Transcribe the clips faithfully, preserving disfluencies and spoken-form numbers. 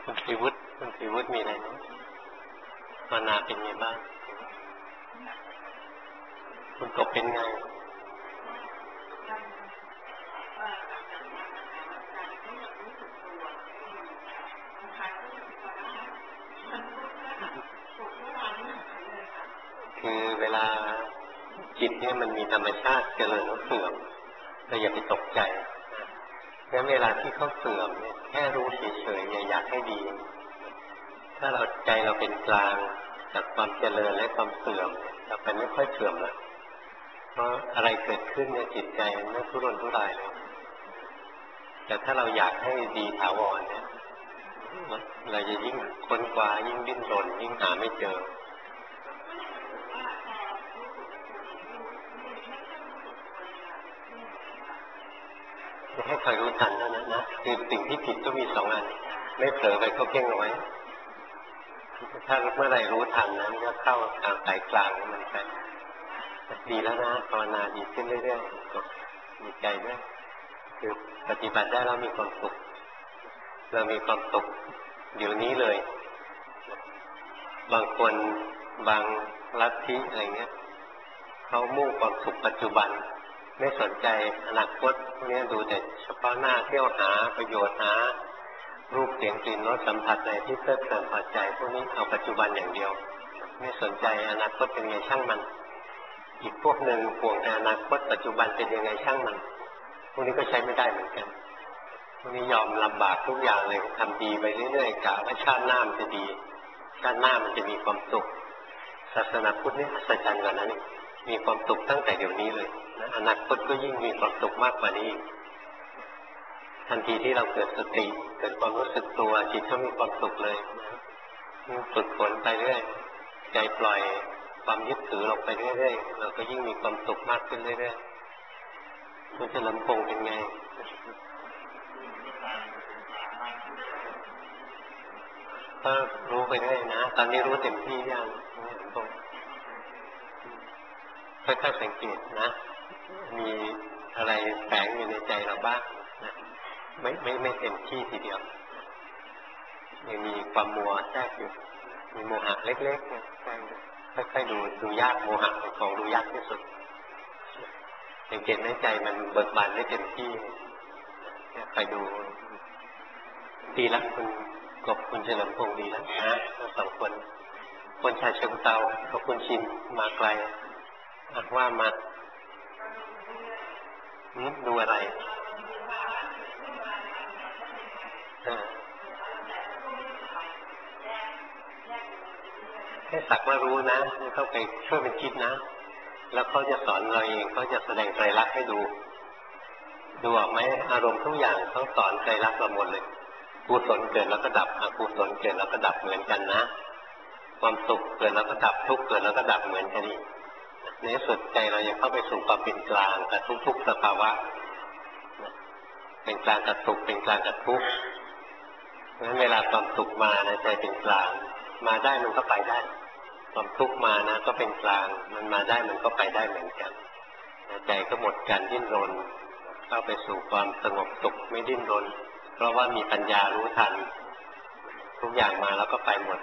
คุณศรีวุฒิคุณศรีวุฒิมีอะไรไหมภาวนาเป็นไงบ้างคุณกบเป็นไงคือเวลาจิตเนี่ยมันมีธรรมชาติเจริญแล้วเสื่อมเราอย่าไปตกใจแล้วเวลาที่เขาเสื่อมเนี่ยแค่รู้เฉยๆอย่าอยากให้ดีถ้าเราใจเราเป็นกลางจากความเจริญและความเสื่อมเราไปไม่ค่อยเสื่อมแล้วเพราะอะไรเกิดขึ้นในจิตใจมันไม่ทุรนทุรายเลยแต่ถ้าเราอยากให้ดีถาวรเนี่ยเราจะยิ่งค้นคว้ายิ่งดิ้นรนยิ่งหาไม่เจอจะให้คอยรู้ทันเท่านั้นนะคือสิ่งที่ผิดก็มีสองอันไม่เผลอไปก็เพ่งเอาไว้ถ้าเมื่อไรรู้ทันนั้นก็เข้าทางสายกลางมันไปดีแล้วนะภาวนาดีขึ้นเรื่อยๆมีใจด้วยคือปฏิบัติได้แล้วมีความสุขเรามีความสุขเดี๋ยวนี้เลยบางคนบางลัทธิอะไรเงี้ยเขามุ่งความสุขปัจจุบันไม่สนใจอนาคตพวกนี้ดูแต่เฉพาะหน้าเที่ยวหาประโยชน์หารูปเสียงกลิ่นรสสัมผัสอะไรที่เพลิดเพลินพอใจพวกนี้เอาปัจจุบันอย่างเดียวไม่สนใจอนาคตเป็นไงช่างมันอีกพวกหนึ่งห่วงแต่อนาคตปัจจุบันเป็นยังไงช่างมันพวกนี้ก็ใช้ไม่ได้เหมือนกันพวกนี้ยอมลำบากทุกอย่างเลยทำดีไปเรื่อยๆกะว่าชาติหน้ามันจะดีชาติหน้ามันจะมีความสุขศาสนาพุทธนี่อัศจรรย์กว่านั้นมีความสุขตั้งแต่เดี๋ยวนี้เลยนะอนาคตก็ยิ่งมีความสุขมากกว่านี้ทันทีที่เราเกิดสติเกิดความรู้สึกตัวจิตก็มีความสุขเลยนะฝึกฝนไปเรื่อยใจปล่อยความยึดถือลงไปเรื่อยๆเราก็ยิ่งมีความสุขมากขึ้นเรื่อยๆคุณจะลำพงเป็นไงก็รู้ไปเรื่อยนะตอนนี้รู้เต็มที่ยังลำพงค่อยๆสังเกตนะมีอะไรแฝงอยู่ในใจเราบ้างนะไม่ไม่ไม่เต็มที่ทีเดียวยังมีความมัวแทรกอยู่มีโมหะเล็กๆเนี่ยค่อยๆดูดูยากโมหะเป็นของดูยากที่สุดสังเกตในใจมันเบิกบานไม่เต็มที่ไปดูดีละคุณกบคุณเฉลิมพงษ์ดีแล้วนะทั้งสองคนคนชายเชิงเตากับคุณชินมาไกลอ่ะว่ามาดูอะไรให้สักว่ารู้นะไม่ต้องไปช่วยเป็นคิดนะแล้วเขาจะสอนเราเองเขาจะแสดงไตรลักษณ์ให้ดูดูออกไหมอารมณ์ทุกอย่างเขาสอนไตรลักษณ์เราหมดเลยกุศลเกิดแล้วก็ดับอกุศลเกิดแล้วก็ดับเหมือนกันนะความสุขเกิดแล้วก็ดับทุกข์เกิดแล้วก็ดับเหมือนกันนี่ในสุดใจเราจะเข้าไปสู่ความเป็นกลางกับทุกๆสภาวะเป็นกลางกับสุขเป็นกลางกับทุกข์เพราะฉะนั้นเวลาความสุขมานะใจเป็นกลางมาได้มันก็ไปได้ความทุกข์มานะก็เป็นกลางมันมาได้มันก็ไปได้เหมือนกันใจก็หมดการดิ้นรนเข้าไปสู่ความสงบสุขไม่ดิ้นรนเพราะว่ามีปัญญารู้ทันทุกอย่างมาแล้วก็ไปหมด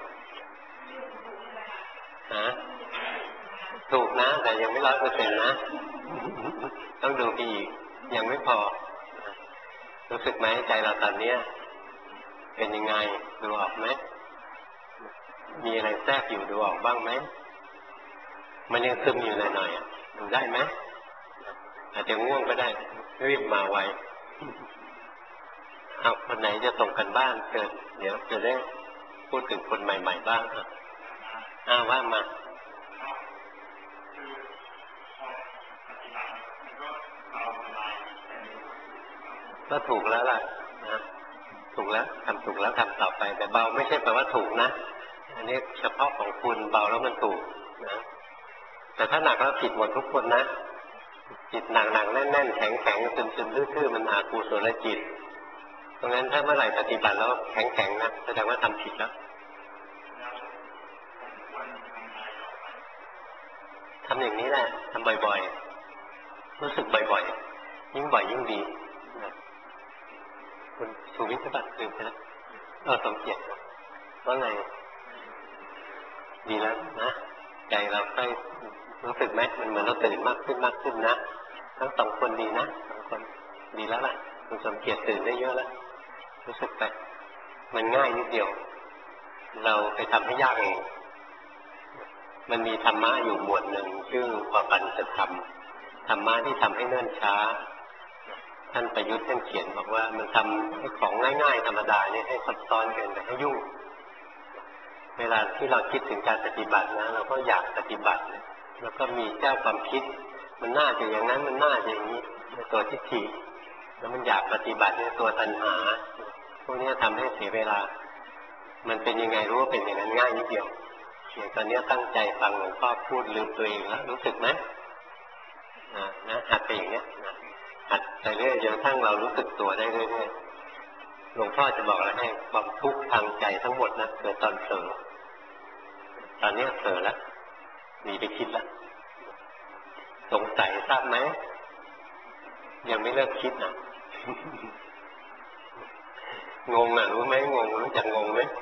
ฮะถูกนะแต่ยังไม่ร้อยเปอร์เซ็นต์นะต้องดูอีกยังไม่พอรู้สึกไหมใจเราตอนนี้เป็นยังไงดูออกไหมมีอะไรแทรกอยู่ดูออกบ้างไหมมันยังซึมอยู่หน่อยๆดูได้ไหมอาจจะง่วงก็ได้รีบมาไวเอาคนไหนจะส่งกันบ้านเกิดเดี๋ยวจะได้พูดถึงคนใหม่ๆบ้างอ้าวว่ามาก็ถูกแล้วล่ะนะถูกแล้วทำถูกแล้วทำต่อไปแต่เบาไม่ใช่แปลว่าถูกนะอันนี้เฉพาะของคุณเบาแล้วมันถูกนะแต่ถ้าหนักแล้วผิดหมดทุกคนนะจิตหนักๆแน่นๆแข็งๆซึมๆทื่อๆมันอกุศลจิตเพราะงั้นถ้าเมื่อไหร่ปฏิบัติแล้วแข็งๆนะแสดงว่าทำผิดแล้วทำอย่างนี้แหละทำบ่อยๆรู้สึกบ่อยๆยิ่งบ่อยยิ่งดีคุณสุวิทย์บัตรตื่นไปแล้วเออสมเกียรติว่าไงดีแล้วนะใจเราค่อยรู้สึกไหมมันเหมือนเราตื่นมากขึ้นมากขึ้นนะทั้งสองคนดีนะสองคนดีแล้วล่ะคุณสมเกียรติตื่นได้เยอะแล้วรู้สึกไปมันง่ายนิดเดียวเราไปทำให้ยากเองมันมีธรรมะอยู่หมวดหนึ่งชื่อปปัญจธรรมธรรมะที่ทำให้เนิ่นช้าท่านประยุทธ์ท่านเขียนบอกว่ามันทำให้ของง่ายๆธรรมดาเนี่ยให้ซับซ้อนเกินไปให้ยุ่งเวลาที่เราคิดถึงการปฏิบัตินะเราก็อยากปฏิบัติแล้วก็มีเจ้าความคิดมันน่าจะอย่างนั้นมันน่าจะอย่างนี้ตัวทิฏฐิแล้วมันอยากปฏิบัติในตัวตัณหาพวกนี้ทำให้เสียเวลามันเป็นยังไงรู้ว่าเป็นอย่างนั้นง่ายนิดเดียวอย่างตอนนี้ตั้งใจฟังหลวงพ่อพูดลืมตัวเองแล้วรู้สึกไหมนะนะหัดไปอย่างนี้นะหัดไปเรื่อยจนกระทั่งเรารู้สึกตัวได้เรื่อยๆหลวงพ่อจะบอกอะไรให้ความทุกข์ทางใจทั้งหมดนะเกิดตอนเผลอตอนนี้เผลอแล้วหนีไปคิดแล้วสงสัยทราบไหมยังไม่เลิกคิดนะงงอ่ะรู้ไหมงงรู้จักงงไหม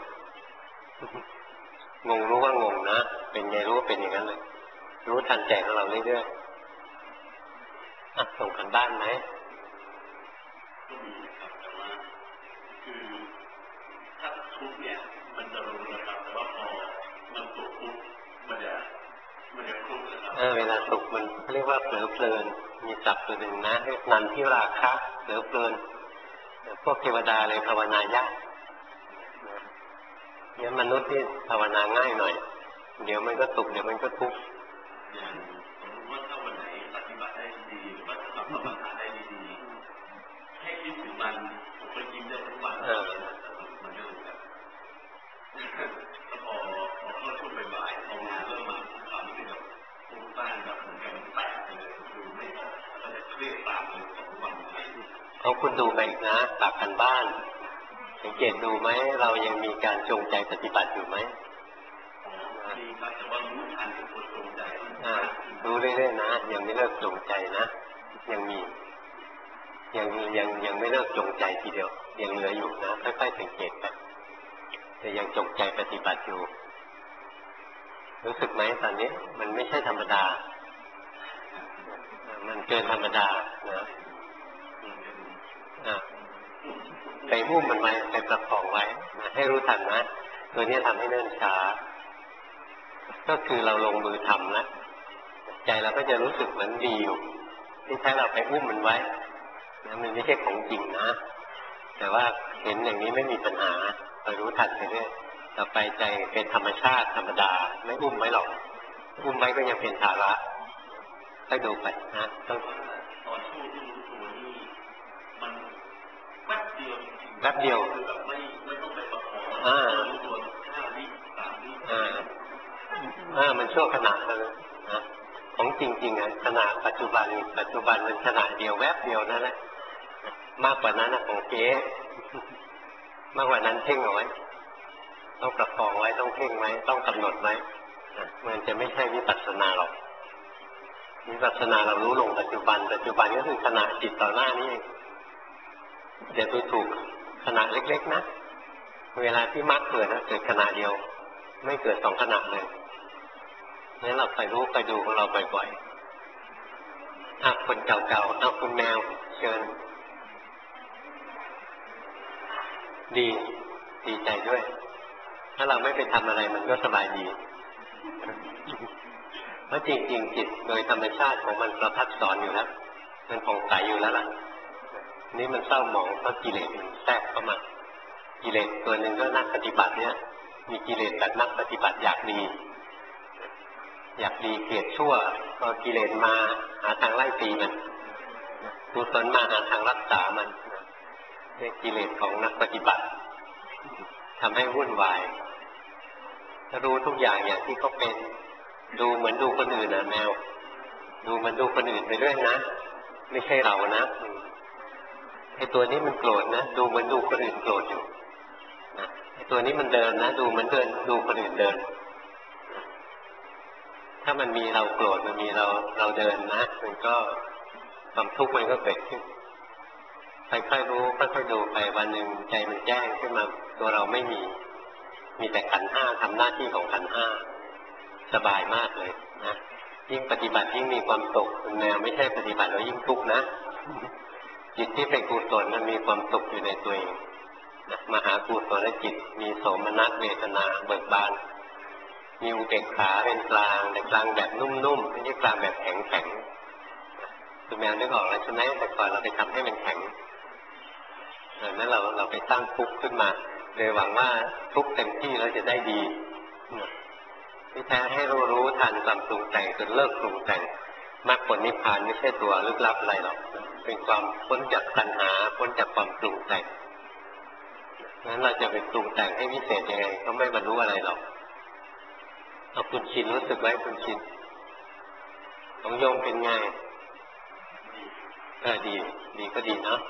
งงรู้ว่างงนะเป็นไงรู้ว่าเป็นอย่างนั้นเลยรู้ทันใจของเราเรื่อยๆอ่ะส่งกันบ้านไหมก็มีครับแต่ว่าคือถ้าทุกเนี่ยมันจะรู้นะครับแต่ว่าพอมันสุขปุ๊บมันจะมันจะคลุกนะครับเออเวลาสุขมันเรียกว่าเผลอเพลินมีศัพท์ตัวหนึ่งนะเรียกนันทิราคะเผลอเพลินพวกเทวดาเลยภาวนายากเนี่ยมนุษย์ที่ภาวนาง่ายหน่อยเดี๋ยวมันก็สุขเดี๋ยวมันก็ทุกข์อย่างสมมติว่าถ้าวันไหนปฏิบัติได้ดีหรือว่าถ้าทำภาวนาได้ดีๆแค่คิดถึงมันผมก็ยิ้มได้ทุกวันมันก็แบบแล้วพอพอเข้าช่วงบ่ายๆพองานเริ่มมาความรู้สึกแบบฟุ้งซ่านแบบเหมือนกับมันแตกไปเลยดูไม่ออกแล้วก็จะเครียดตามเลยสองวันเลยเอาคุณดูไปอีกนะกลับกันบ้านสังเกตดูไหมเรายังมีการจงใจปฏิบัติอยู่ไหมมีครับแต่ว่ารู้ทันกับคนจงใจรู้เรื่อยๆนะยังไม่เลิกจงใจนะยังมียังยังยังไม่เลิกจงใจทีเดียวยังเหลืออยู่นะค่อยๆสังเกตไปแต่ยังจงใจปฏิบัติอยู่รู้สึกไหมตอนนี้มันไม่ใช่ธรรมดามันเกินธรรมดานะไปมุ่งมันไว้ไปประคองไว้นะให้รู้ทันนะตัวนี้ทำให้เนิ่นช้าก็คือเราลงมือทำนะใจเราก็จะรู้สึกเหมือนดีอยู่ที่แท้เราไปอุ้มมันไว้นะมันไม่ใช่ของจริงนะแต่ว่าเห็นอย่างนี้ไม่มีปัญหาไปรู้ทันไปเรื่อยต่อไปใจเป็นธรรมชาติธรรมดาไม่อุ้มไว้หรอกอุ้มไว้ก็ยังเป็นภาระให้ดูไปนะต้องตอนช่วงที่รู้ตัวนี่มันแวบเดียวจริงๆแวบเดียวคือแบบไม่ไม่ต้องไปประคองรู้ตัวห้าวิสามวิอ่าอ่ามันชั่วขณะเลยนะของจริงๆอ่ะขณะปัจจุบันปัจจุบันมันขณะเดียวแวบเดียวนั่นแหละมากกว่านั้นนะของเก๊มากกว่านั้นเพ่งเอาไว้ต้องประคองไว้ต้องเพ่งไว้ต้องกำหนดไว้มันจะไม่ใช่วิปัสสนาหรอกวิปัสสนาเรารู้ลงปัจจุบันปัจจุบันก็คือขณะจิตต่อหน้านี่เองเดี๋ยวดูถูกขณะเล็กๆนะเวลาที่มรรคเกิดนะเกิดขณะเดียวไม่เกิดสองขณะเลยงั้นเราไปรู้ไปดูของเราบ่อยๆอ่ะคนเก่าๆเอาคุณแมวเชิญดีดีใจด้วยถ้าเราไม่ไปทำอะไรมันก็สบายดีเพราะจริงๆจิตโดยธรรมชาติของมันประพัดสอนอยู่แล้วมันผ่องใสอยู่แล้วล่ะนี่มันเศร้าหมองเพราะกิเลสมันแทรกเข้ามากิเลสตัวหนึ่งก็นักปฏิบัติเนี่ยมีกิเลสแบบนักปฏิบัติอยากดีอยากดีเกลียดชั่วพอกิเลสมาหาทางไล่ตีมันกุศลมาหาทางรักษามันนี่กิเลสของนักปฏิบัติทำให้วุ่นวายถ้ารู้ทุกอย่างอย่างที่เขาเป็นดูเหมือนดูคนอื่นนะแมวดูเหมือนดูคนอื่นไปเรื่อยนะไม่ใช่เรานะไอ้ตัวนี้มันโกรธนะดูเหมือนดูคนอื่นโกรธอยู่นะไอ้ตัวนี้มันเดินนะดูเหมือนเดินดูคนอื่นเดินถ้ามันมีเราโกรธมันมีเราเราเดินนะมันก็ความทุกข์มันก็เกิดขึ้นค่อยๆรู้ค่อยๆดูไปวันหนึ่งใจมันแจ้งขึ้นมาตัวเราไม่มีมีแต่ขันธ์ห้าทำหน้าที่ของขันธ์ห้าสบายมากเลยนะยิ่งปฏิบัติยิ่งมีความสุขแนวไม่ใช่ปฏิบัติแล้วยิ่งทุกข์นะจิตที่เป็นกุศลมันมีความสุขอยู่ในตัวเองนะมหากุศลจิตมีโสมนัสเวทนาเบิกบานมีอุเบกขาเป็นกลางแต่กลางแบบนุ่มๆไม่ใช่กลางแบบแข็งๆคือแมวนึกออกแล้วใช่ไหมแต่ก่อนเราไปทำให้มันแข็งนั่นเราเราไปตั้งทุกข์ขึ้นมาเลยหวังว่าทุกข์เต็มที่แล้วจะได้ดีที่แท้ให้รู้รู้ทันความปรุงแต่งจนเลิกปรุงแต่งมรรคผลนิพพานไม่ใช่ตัวลึกลับอะไรหรอกเป็นความพ้นจากตัณหาพ้นจากความปรุงแต่งนั้นเราจะไปปรุงแต่งให้วิเศษยังไงก็ไม่บรรลุอะไรหรอกเอาคุณชินรู้สึกไว้คุณชินของโยมเป็นไงเออดีดีก็ดีเนาะ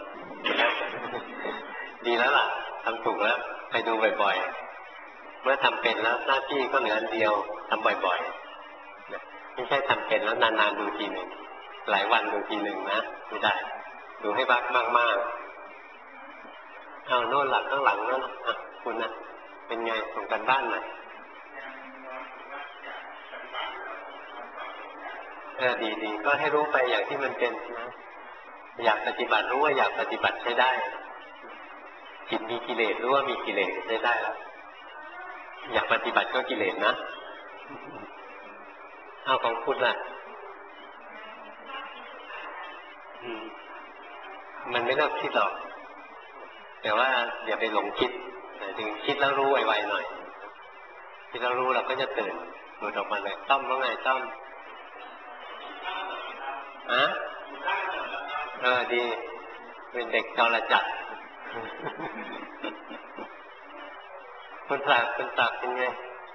ดีแล้วล่ะทำถูกแล้วไปดูบ่อยๆเมื่อทำเป็นแล้วหน้าที่ก็เหลืออันเดียวทำบ่อยๆไม่ใช่ทำเป็นแล้วนานๆดูทีหนึ่งหลายวันดูทีหนึ่งนะไม่ได้ดูให้บักมากๆเอาโน่นหลังข้างหลังนั่นอ่ะคุณนะเป็นไงส่งกันบ้านหน่อยเออดีๆก็ให้รู้ไปอย่างที่มันเป็นนะอยากปฏิบัติรู้ว่าอยากปฏิบัติใช้ได้จิตมีกิเลสรู้ว่ามีกิเลสใช้ได้แล้วอยากปฏิบัติก็กิเลสนะเอาของคุณล่ะมันไม่เลิกคิดหรอกแต่ว่าอย่าไปหลงคิดถึงคิดแล้วรู้ไวๆหน่อยคิดแล้วรู้เราก็จะตื่นหลุดออกมาเลยต้อมว่าไงต้อมอะเออดีเป็นเด็กจรจัดคุณตากคุณตากเป็นไง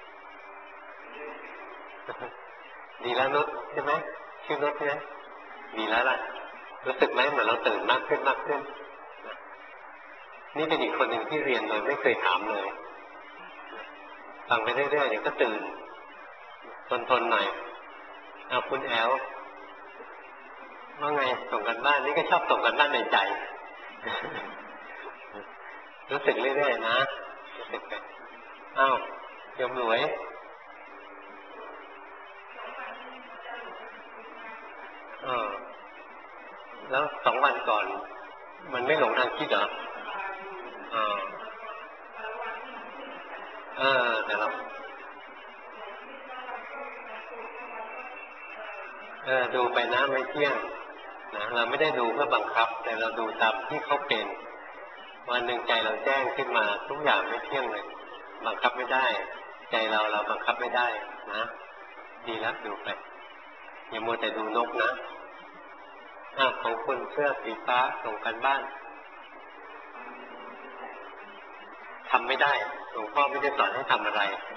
ดีแล้วนุชใช่ไหมชื่อนุชใช่ไหมดีแล้วล่ะรู้สึกไหมเหมือนเราตื่นมากขึ้นมากขึ้นนี่เป็นอีกคนหนึ่งที่เรียนโดยไม่เคยถามเลยฟังไปเรื่อยๆเดี๋ยวก็ตื่นทนๆหน่อยเอาคุณแอลว่าไงส่งกันบ้านนี่ก็ชอบส่งกันบ้านในใจรู้สึกเรื่อยๆนะรู้สึกไปอ้าวยมรวยเออแล้วสองวันก่อนมันไม่หลงทางคิดเหรอเออเออแต่เราเออดูไปนะไม่เที่ยงนะเราไม่ได้ดูเพื่อบังคับแต่เราดูตามที่เขาเป็นวันหนึ่งใจเราแจ้งขึ้นมาทุกอย่างไม่เที่ยงเลยบังคับไม่ได้ใจเราเราบังคับไม่ได้นะดีแล้วดูไปอย่ามัวแต่ดูนกนะอ้าวของคุณเสื้อสีฟ้าส่งกันบ้านทำไม่ได้หลวงพ่อไม่ได้สอนให้ทำอะไร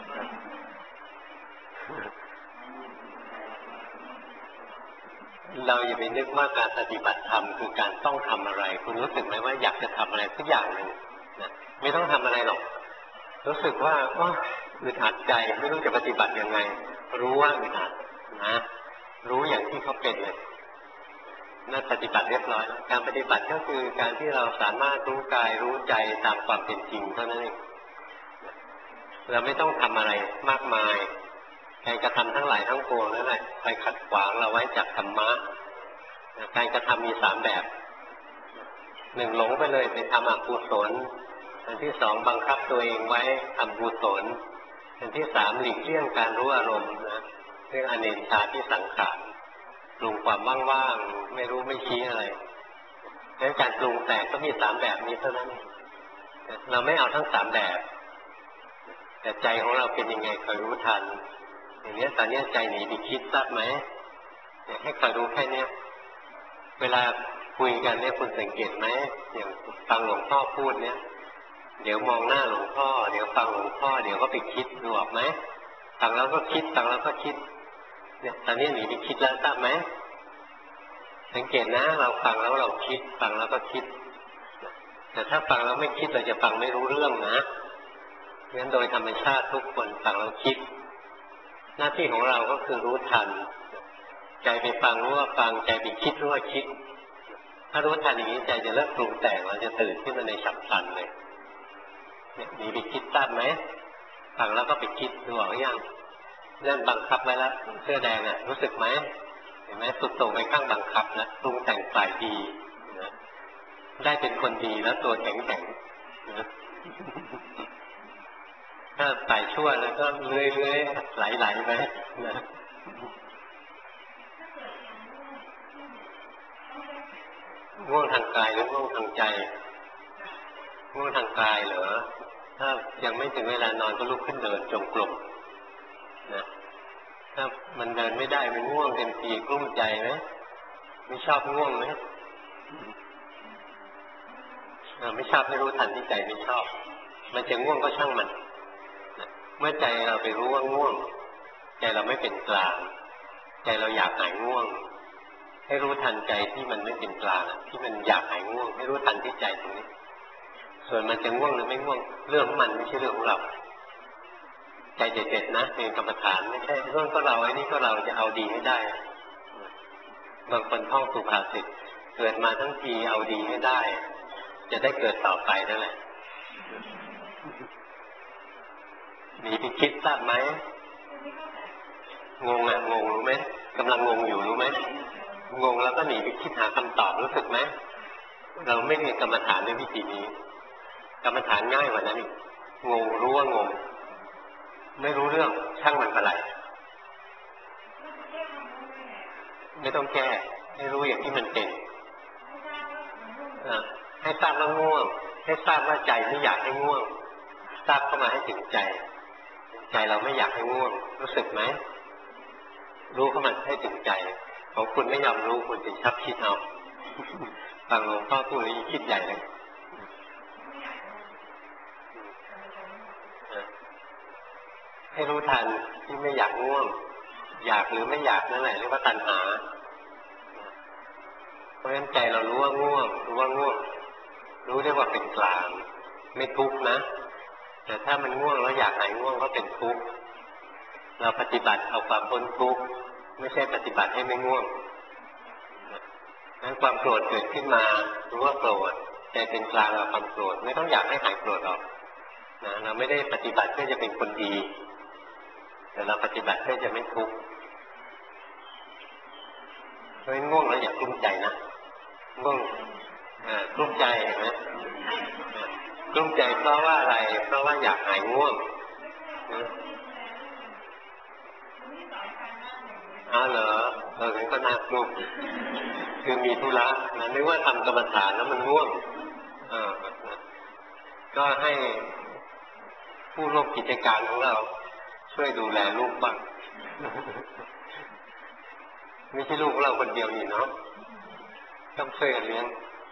เราอย่าไปนึกว่าการปฏิบัติธรรมคือการต้องทำอะไรคุณรู้สึกไหมว่าอยากจะทำอะไรสักอย่างหนึ่งนะไม่ต้องทำอะไรหรอกรู้สึกว่าโอ้อึดอัดใจไม่รู้จะปฏิบัติยังไงรู้ว่าอึดอัดนะรู้อย่างที่เขาเป็นเลยนั่นปฏิบัติเรียบร้อยการปฏิบัติก็คือการที่เราสามารถรู้กายรู้ใจตามความเป็นจริงเท่านั้นเองเราไม่ต้องทำอะไรมากมายการกระทำทั้งหลายทั้งปวงนั่นแหละไปขัดขวางเราไว้จากธรรมะการกระทำมีสามแบบหนึ่งหลงไปเลยไปทำอกุศลอันที่สองบังคับตัวเองไว้ทำกุศลอันที่สามหลีกเลี่ยงการรู้อารมณ์นะเรื่องอเนชชาที่สังขารปรุงความว่างๆไม่รู้ไม่ชี้อะไรดังการปรุงแต่งก็มีสามแบบนี้เท่านั้นเราไม่เอาทั้งสามแบบแต่ใจของเราเป็นยังไงคอยรู้ทันอย่างนี้ตอนนี้ใจหนีไปคิดทราบไหมให้คอยรู้แค่นี้เวลาคุยกันเนี่ยคุณสังเกตไหมอย่างฟังหลวงพ่อพูดเนี่ยเดี๋ยวมองหน้าหลวงพ่อเดี๋ยวฟังหลวงพ่อเดี๋ยวก็ไปคิดดูออกไหมฟังแล้วก็คิดฟังแล้วก็คิดเนี่ยตอนนี้หนีไปคิดแล้วทราบไหมสังเกตนะเราฟังแล้วเราคิดฟังแล้วก็คิดแต่ถ้าฟังแล้วไม่คิดเราจะฟังไม่รู้เรื่องนะงั้นโดยธรรมชาติทุกคนฟังแล้วคิดหน้าที่ของเราก็คือรู้ทันใจไปฟังรู้ว่าฟังใจไปคิดรู้ว่าคิดทถ้ารู้ทันอย่างนี้ใจจะเลิกปรุงแต่งเราจะตื่นขึ้นมาในฉับพลันเลยเนี่ยหนีไปคิดทราบไหมฟังแล้วก็ไปคิดดูออกยังเริ่มบังคับไว้แล้วเสื้อแดงอ่ะรู้สึกไหมเห็นไหมสุดโต่งไปข้างบังคับแล้วปรุงแต่งฝ่ายดีนะได้เป็นคนดีแล้วตัวแข็งแข็งนะถ้าฝ่ายชั่วแล้วก็เลื่อยๆไหลๆไปนะง่วงทางกายหรือง่วงทางใจง่วงทางกายเหรอถ้ายังไม่ถึงเวลานอนก็ลุกขึ้นเดินจงกรมนะถ้ามันเดินไม่ได้มันง่วงเต็มทีกลุ้มใจไหมไม่ชอบง่วงไหมไม่ชอบให้รู้ทันที่ใจไม่ชอบมันจะง่วงก็ช่างมันเมื่อใจเราไปรู้ว่าง่วงใจเราไม่เป็นกลางใจเราอยากหายง่วงให้รู้ทันใจที่มันไม่เป็นกลางที่มันอยากหายง่วงให้รู้ทันที่ใจตรงนี้ส่วนมันจะง่วงหรือไม่ง่วงเรื่องของมันไม่ใช่เรื่องของเราใจเด็ดๆนะเป็นกรรมฐานไม่ใช่เรื่องก็เราไอ้นี่ก็เราจะเอาดีให้ได้บางคนท่องสุภาษิตเกิดมาทั้งทีเอาดีให้ได้จะได้เกิดต่อไปนั่นแหละหนีไปคิดทราบไหมงงอ่ะงงรู้ไหมกำลังงงอยู่รู้ไหมงงแล้วก็หนีไปคิดหาคำตอบรู้สึกไหมเราไม่เรียนกรรมฐานในวิธีนี้กรรมฐานง่ายกว่านั้นอีกงงรู้ว่างงไม่รู้เรื่องช่างมันไปเลยไม่ต้องแก้ให้รู้อย่างที่มันเป็นให้ทราบว่าง่วงให้ทราบว่าใจไม่อยากให้ง่วงทราบเข้ามาให้ถึงใจใจเราไม่อยากให้ง่วงรู้สึกไหมรู้เข้ามาให้ถึงใจของคุณไม่ยอมรู้คุณจะชักคิดเอาฟังหลวงพ่อพูดแล้วคิดใหญ่เลยให้รู้ทันที่ไม่อยากง่วงอยากหรือไม่อยากนั่นแหละเรียกว่าตัณหาเพราะฉะนั้นใจเรารู้ว่าง่วงรู้ว่าง่วงรู้เรียกว่าเป็นกลางไม่ทุกข์นะแต่ถ้ามันง่วงแล้วอยากหายง่วงก็เป็นทุกข์เราปฏิบัติเอาความพ้นทุกข์ไม่ใช่ปฏิบัติให้ไม่ง่วงนั้นความโกรธเกิดขึ้นมารู้ว่าโกรธใจเป็นกลางกับความโกรธไม่ต้องอยากให้หายโกรธหรอกนะเราไม่ได้ปฏิบัติเพื่อจะเป็นคนดีแต่เราปฏิบัติเพื่อจะไม่ทุกข์เพราะง่วงแล้วอย่ากลุ้มใจนะง่วงกลุ้มใจเห็นไหมกลุ้มใจเพราะว่าอะไรเพราะว่าอยากหายง่วงอ้าวเหรอเอองั้นก็น่ากลุ้มคือมีธุระนะนึกว่าทำกรรมฐานแล้วมันง่วงเออก็ให้ผู้ร่วมกิจการของเราช่วยดูแลลูกบ้างไม่ใช่ลูกเราคนเดียวนี่เนาะต้องช่วยกันเลี้ยง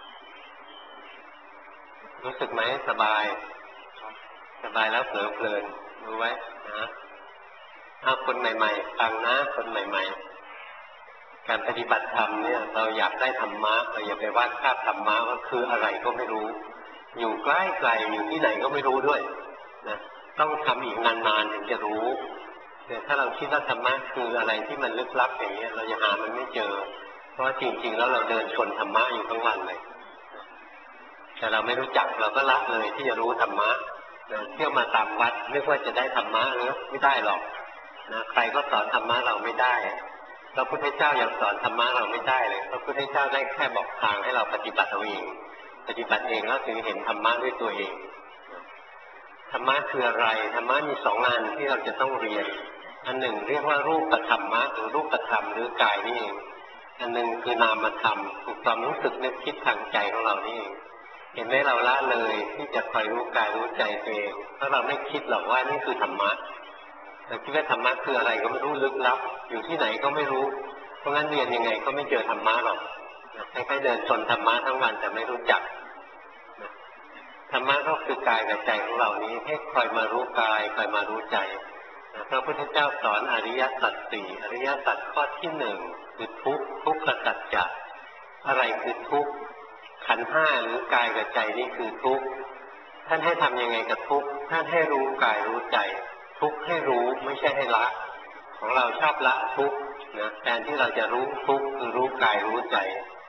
รู้สึกไหมสบายสบายแล้วเผลอเพลินรู้ไว้นะถ้าคนใหม่ๆฟังนะคนใหม่ๆการปฏิบัติธรรมเนี่ยเราอยากได้ธรรมะเราอย่าไปวาดภาพธรรมะว่าคืออะไรก็ไม่รู้อยู่ใกล้ไกลอยู่ที่ไหนก็ไม่รู้ด้วยนะต้องทำอีกนานๆถึงจะรู้แต่ถ้าเราคิดว่าธรรมะคืออะไรที่มันลึกลับอย่างนี้เราจะหามันไม่เจอเพราะจริงๆแล้วเราเดินชนธรรมะอยู่ทั้งวันเลยแต่เราไม่รู้จักเราก็ละเลยที่จะรู้ธรรมะเที่ยวมาตามวัดนึกว่าจะได้ธรรมะหรือไม่ได้หรอกนะใครก็สอนธรรมะเราไม่ได้พระพุทธเจ้ายังสอนธรรมะเราไม่ได้เลยพระพุทธเจ้าได้แค่บอกทางให้เราปฏิบัติเอาเองปฏิบัติเองแล้วถึงเห็นธรรมะด้วยตัวเองธรรมะคืออะไรธรรมะมีสองงานที่เราจะต้องเรียนอันหนึ่งเรียกว่ารูปธรรมะหรือรูปธรรมหรือกายนี่เองอันหนึ่งคือนามธรรมคือความรู้สึกนึกคิดทางใจของเรานี่เองเห็นไหมเราละเลยที่จะคอยรู้กายรู้ใจตัวเองเพราะเราไม่คิดหรอกว่านี่คือธรรมะแต่คิดว่าธรรมะคืออะไรก็ไม่รู้ลึกลับอยู่ที่ไหนก็ไม่รู้เพราะงั้นเรียนยังไงก็ไม่เจอธรรมะหรอกให้ใครเดินชนธรรมะทั้งวันแต่ไม่รู้จักธรรมะก็คือกายกับใจของเรานี้ให้คอยมารู้กายคอยมารู้ใจพระพุทธเจ้าสอนอริยสัจสี่อริยสัจข้อที่หนึ่งคือทุกข์ทุกขสัจจะอะไรคือทุกข์ขันธ์ห้าหรือกายกับใจนี่คือทุกข์ท่านให้ทำยังไงกับทุกข์ท่านให้รู้กายรู้ใจทุกข์ให้รู้ไม่ใช่ให้ละของเราชอบละทุกข์นะแทนที่เราจะรู้ทุกข์คือรู้กายรู้ใจ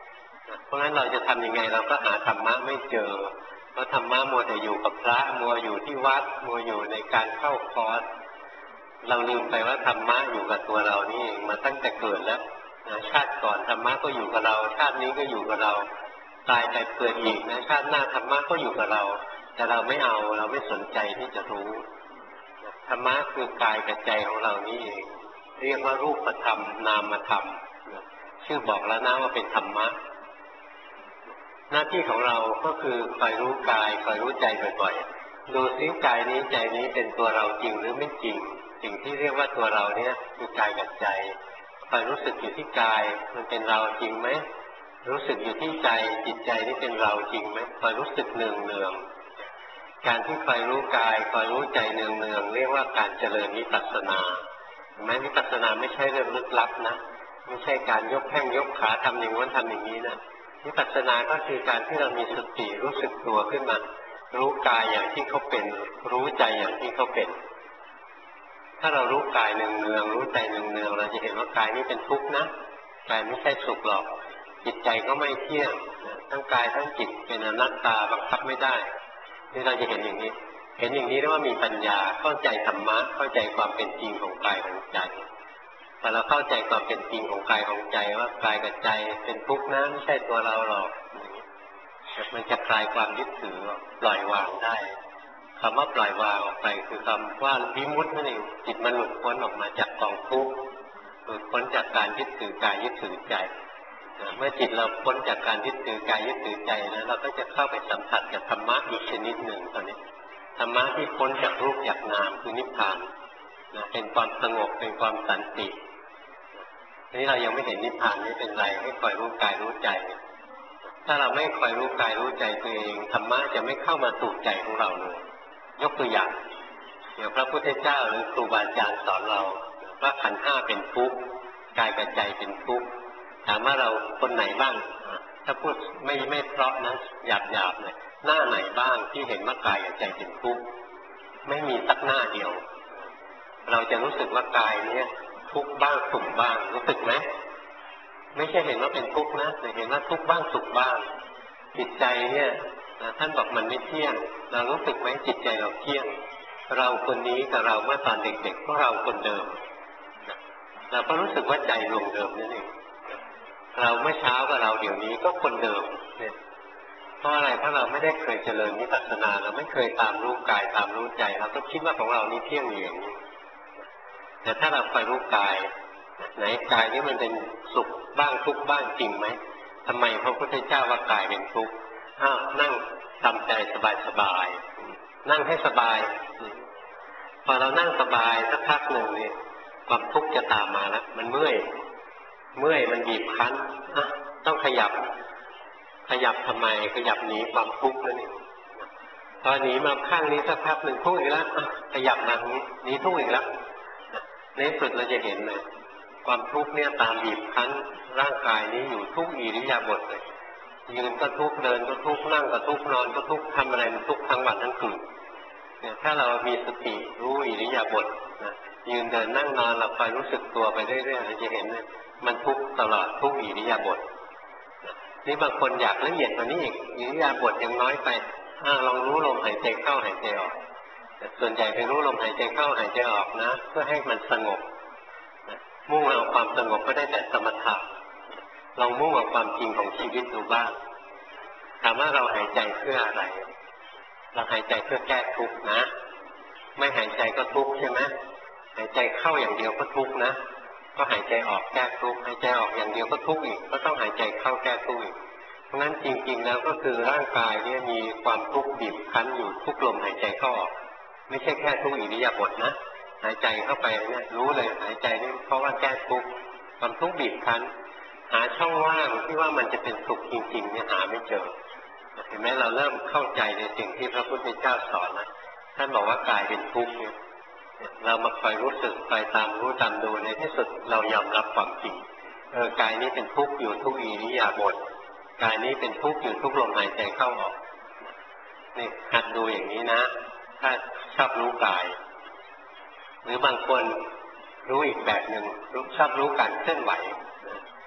เพราะฉะนั้นเราจะทำยังไงเราก็หาธรรมะไม่เจอเพราะธรรมะมัวแต่อยู่กับพระมัวอยู่ที่วัดมัวอยู่ในการเข้าคอร์สเราลืมไปว่าธรรมะอยู่กับตัวเรานี่เองมาตั้งแต่เกิดแล้วชาติก่อนธรรมะก็อยู่กับเราชาตินี้ก็อยู่กับเราตายไปเกิดอีกนะชาติหน้าธรรมะก็อยู่กับเราแต่เราไม่เอาเราไม่สนใจที่จะรู้ธรรมะคือกายกับใจของเรานี่เองเรียกว่ารูปธรรมนามธรรมชื่อบอกแล้วนะว่าเป็นธรรมะหน้าที่ของเราก็คือคอยรู้กายคอยรู้ใจบ่อยๆดูซิกายนี้ใจนี้เป็นตัวเราจริงหรือไม่จริงสิ่งที่เรียกว่าตัวเราเนี่ยคือกายกับใจคอยรู้สึกอยู่ที่กายมันเป็นเราจริงไหมรู้สึกอยู่ที่ใจจิตใจนี่เป็นเราจริงไหมคอยรู้สึกเนืองเนืองการที่คอยรู้กายคอยรู้ใจเนืองเนืองเรียกว่าการเจริญวิปัสสนาแม้วิปัสสนาไม่ใช่เรื่องลึกลับนะไม่ใช่การยกแข้งยกขาทำอย่างนั้นทำอย่างนี้นะวิปัสสนาก็คือการที่เรามีสติรู้สึกตัวขึ้นมารู้กายอย่างที่เขาเป็นรู้ใจอย่างที่เขาเป็นถ้าเรารู้กายเนืองๆรู้ใจเนืองๆเราจะเห็นว่ากายนี้เป็นทุกข์นะกายไม่ใช่สุขหรอกจิตใจก็ไม่เที่ยงทั้งกายทั้งจิตเป็นอนัตตาบังคับไม่ได้นี่เราจะเห็นอย่างนี้เห็นอย่างนี้เรียกว่ามีปัญญาเข้าใจธรรมะเข้าใจความเป็นจริงของกายของใจพอเราเข้าใจความเป็นจริงของกายของใจว่ากายกับใจเป็นทุกข์นะไม่ใช่ตัวเราหรอกมันจะคลายความยึดถือปล่อยวางได้คำว่าปล่อยวางออกไปคือคำว่าวิมุตตินั่นเองจิตมันหลุดพ้นออกมาจากกองทุกข์หลุดพ้นจากการยึดถือกายยึดถือใจเมื่อจิตเราพ้นจากการยึดถือกายยึดถือใจนะเราก็จะเข้าไปสัมผัสกับธรรมะอีกชนิดหนึ่งตอนนี้ธรรมะที่พ้นจากรูปจากนามคือนิพพานเป็นความสงบเป็นความสันตินี่เรายังไม่เห็นนิพพานไม่เป็นไรให้คอยรู้กายรู้ใจถ้าเราไม่คอยรู้กายรู้ใจตัวเองธรรมะจะไม่เข้ามาสู่ใจของเราเลยยกตัวอย่างอย่างพระพุทธเจ้าหรือครูบาอาจารย์สอนเราว่าขันธ์ห้าเป็นทุกข์กายกับใจเป็นทุกข์ถามว่าเราคนไหนบ้างถ้าพูดไม่ไม่เพราะนะหยาบหยาบเลยหน้าไหนบ้างที่เห็นว่ากายกับใจเป็นทุกข์ไม่มีสักหน้าเดียวเราจะรู้สึกว่ากายเนี้ยทุกข์บ้างสุขบ้างรู้สึกไหมไม่ใช่เห็นว่าเป็นทุกข์นะแต่เห็นว่าทุกข์บ้างสุขบ้างจิตใจเนี่ยท่านบอกมันไม่เที่ยงเรารู้สึกไหมจิตใจเราเที่ยงเราคนนี้กับเราเมื่อตอนเด็กๆก็เราคนเดิมเราก็รู้สึกว่าใจดวงเดิมนั่นเองเราเมื่อเช้ากับเราเดี๋ยวนี้ก็คนเดิมเนี่ยเพราะอะไรเพราะเราไม่ได้เคยเจริญวิปัสสนาเราไม่เคยตามรู้กายตามรู้ใจเราก็คิดว่าของเรานี่เที่ยงอยู่อย่างนี้แต่ถ้าเราคอยรู้กายไหนกายนี้มันเป็นสุขบ้างทุกข์บ้างจริงไหมทำไมพระพุทธเจ้าว่ากายเป็นทุกข์อ้าวนั่งทำใจสบายๆนั่งให้สบายพอเรานั่งสบายสักพักหนึ่งเนี่ยความทุกข์จะตามมาแล้วมันเมื่อยเมื่อยมันบีบคั้นอ่ะต้องขยับขยับทำไมขยับหนีความทุกข์นั่นเองพอหนีมาข้างนี้สักพักหนึ่งทุกข์อีกแล้วขยับมาทางนี้หนีทุกข์อีกแล้วในสุดเราจะเห็นเลยความทุกข์เนี่ยตามบีบคั้นร่างกายนี้อยู่ทุกอิริยาบถเลยยืนก็ทุกข์เดินก็ทุกข์นั่งก็ทุกข์นอนก็ทุกข์ทำอะไรมันทุกข์ทั้งวันทั้งคืนเนี่ยถ้าเรามีสติรู้อิริยาบถนะยืนเดินนั่งนอนเราคอยรู้สึกตัวไปเรื่อยๆเราจะเห็นเลยมันทุกข์ตลอดทุกอิริยาบถนี่บางคนอยากละเอียดกว่านี้อีกอิริยาบถยังน้อยไปอ่าลองรู้ลมหายใจเข้าหายใจออกแต่ส่วนใหญ่ไปรู้ลมหายใจเข้าหายใจออกนะเพื่อให้มันสงบมุ่งเอาความสงบก็ได้แต่สมถะลองมุ่งเอาความจริงของชีวิตดูบ้างถามว่าเราหายใจเพื่ออะไรเราหายใจเพื่อแก้ทุกข์นะไม่หายใจก็ทุกข์ใช่ไหมหายใจเข้าอย่างเดียวก็ทุกข์นะก็หายใจออกแก้ทุกข์หายใจออกอย่างเดียวก็ทุกข์อีกก็ต้องหายใจเข้าแก้ทุกข์อีกเพราะงั้นจริงๆแล้วก็คือร่างกายเนี่ยมีความทุกข์บีบคั้นอยู่ทุกลมหายใจเข้าออกไม่ใช่แค่ทุกอิริยาบถนะหายใจเข้าไปเนี่ยรู้เลยหายใจนี่เพราะว่าแก้ทุกข์ความทุกข์บีบคั้นหาช่องว่างที่ว่ามันจะเป็นสุขจริงๆเนี่ยหาไม่เจอเห็นไหมเราเริ่มเข้าใจในสิ่งที่พระพุทธเจ้าสอนนะท่านบอกว่ากายเป็นทุกข์เนี่ยเรามาคอยรู้สึกคอยตามรู้ตามดูในที่สุดเรายอมรับความจริงเออกายนี้เป็นทุกข์อยู่ทุกอิริยาบถกายนี้เป็นทุกข์อยู่ทุกลมหายใจเข้าออกนี่หัดดูอย่างนี้นะถ้าชอบรู้กายหรือบางคนรู้อีกแบบหนึ่งรู้ชอบรู้การเคลื่อนไหว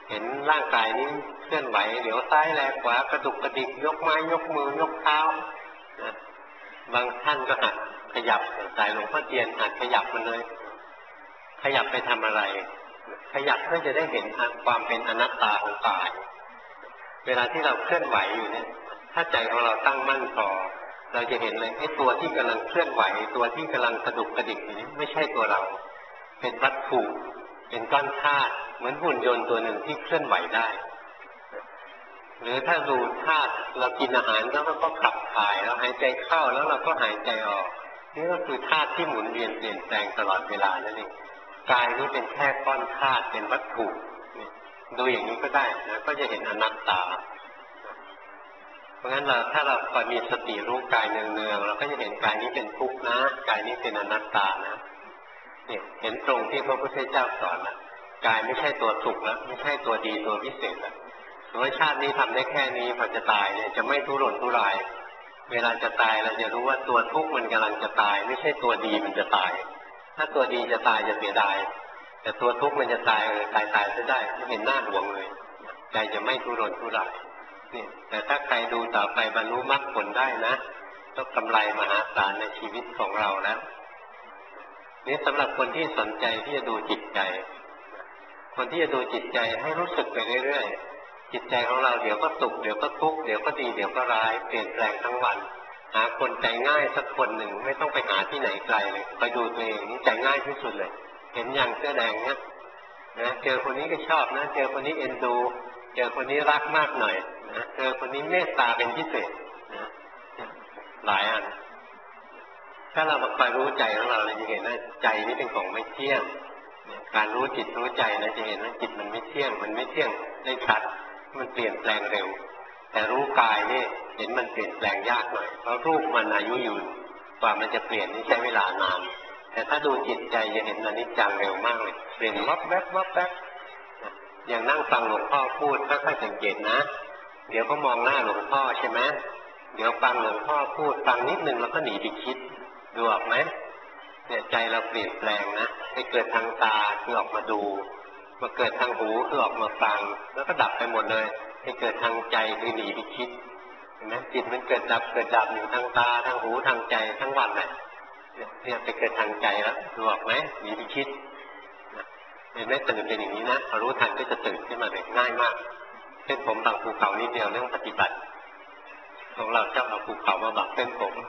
เห็นร่างกายนี้เคลื่อนไหวเดี๋ยวซ้ายแลขวากระดุกกระดิกยกไม้ยกมือยกเท้านะบางท่านก็หัดขยับสายหลวงพ่อเทียนหัดขยับมันเลยขยับไปทำอะไรขยับเพื่อจะได้เห็นความเป็นอนัตตาของกายเวลาที่เราเคลื่อนไหวอยู่เนี่ยถ้าใจของเราตั้งมั่นพอเราจะเห็นเลยไอ้ตัวที่กำลังเคลื่อนไหวตัวที่กำลังกระดุกกระดิกอยู่นี้ไม่ใช่ตัวเราเป็นวัตถุเป็นก้อนธาตุเหมือนหุ่นยนต์ตัวหนึ่งที่เคลื่อนไหวได้หรือถ้าดูธาตุเรากินอาหารแล้วก็ขับถ่ายเราหายใจเข้าแล้วเราก็หายใจออกนี่ก็คือธาตุที่หมุนเวียนเปลี่ยนแปลงตลอดเวลานั่นเองกายนี้เป็นแค่ก้อนธาตุเป็นวัตถุดูอย่างนี้ก็ได้นะก็จะเห็นอนัตตาเพราะงั้นเราถ้าเราคอยมีสติรู้กายเนืองๆเราก็จะเห็นกายนี้เป็นทุกข์นะกายนี้เป็นอนัตตานะเนี่ยเห็นตรงที่พระพุทธเจ้าสอนนะกายไม่ใช่ตัวสุขแล้วไม่ใช่ตัวดีตัวพิเศษแล้วสมมติชาตินี้ทำได้แค่นี้พอจะตายเนี่ยจะไม่ทุรนทุรายเวลาจะตายเราจะรู้ว่าตัวทุกข์มันกำลังจะตายไม่ใช่ตัวดีมันจะตายถ้าตัวดีจะตายจะเสียดายแต่ตัวทุกข์มันจะตายเออตายตายจะได้ไม่เห็นหน้าหวงเลยใจจะไม่ทุรนทุรายนี่แต่ถ้าใครดูต่อไปบรรลุมรรคผลได้นะต้องกำไรมหาศาลในชีวิตของเราแล้วนี่สำหรับคนที่สนใจที่จะดูจิตใจคนที่จะดูจิตใจให้รู้สึกไปเรื่อยๆจิตใจของเราเดี๋ยวก็สุขเดี๋ยวก็ทุกข์เดี๋ยวก็ดีเดี๋ยวก็ร้ายเปลี่ยนแปลงทั้งวันหาคนใจง่ายสักคนหนึ่งไม่ต้องไปหาที่ไหนไกลเลยไปดูตัวเองนี่ใจง่ายที่สุดเลยเห็นอย่างเสื้อแดงเนี่ยนะเจอคนนี้ก็ชอบนะเจอคนนี้เอ็นดูเจอคนนี้รักมากหน่อยนะเจอคนนี้เมตตาเป็นพิเศษนะหลายอันถ้าเรามาคอยรู้ใจของเราเราจะเห็นว่าใจนี้เป็นของไม่เที่ยงการรู้จิตรู้ใจนะจะเห็นว่าจิตมันไม่เที่ยงมันไม่เที่ยงได้ชัดมันเปลี่ยนแปลงเร็วแต่รู้กายนี่เห็นมันเปลี่ยนแปลงยากหน่อยเพราะรูปมันอายุยืนกว่ามันจะเปลี่ยนนี่ใช้เวลานานแต่ถ้าดูจิตใจจะเห็นอนิจจังเร็วมากเลยเปลี่ยนวับแวบวับแวบอย่างนั่งฟังหลวงพ่อพูดค่อยๆสังเกตนะเดี๋ยวก็มองหน้าหลวงพ่อใช่ไหมเดี๋ยวฟังหลวงพ่อพูดฟังนิดนึงแล้วก็หนีไปคิดดูออกไหมเนี่ยใจเราเปลี่ยนแปลงนะไปเกิดทางตาคือออกมาดูมาเกิดทางหูคือออกมาฟังแล้วก็ดับไปหมดเลยไปเกิดทางใจคือหนีไปคิดเห็นไหมจิตมันเกิดดับเกิดดับอยู่ทางตาทางหูทางใจทั้งวันเลยเนี่ยไปเกิดทางใจแล้วดูออกไหมหนีไปคิดเห็นไหมตื่นเป็นอย่างนี้นะพอรู้ทันก็จะตื่นขึ้นมาเลยง่ายมากเส้นผมบางภูเขานิดเดียวเรื่องปฏิบัติของเราชอบเอาภูเขามาบังเส้นผม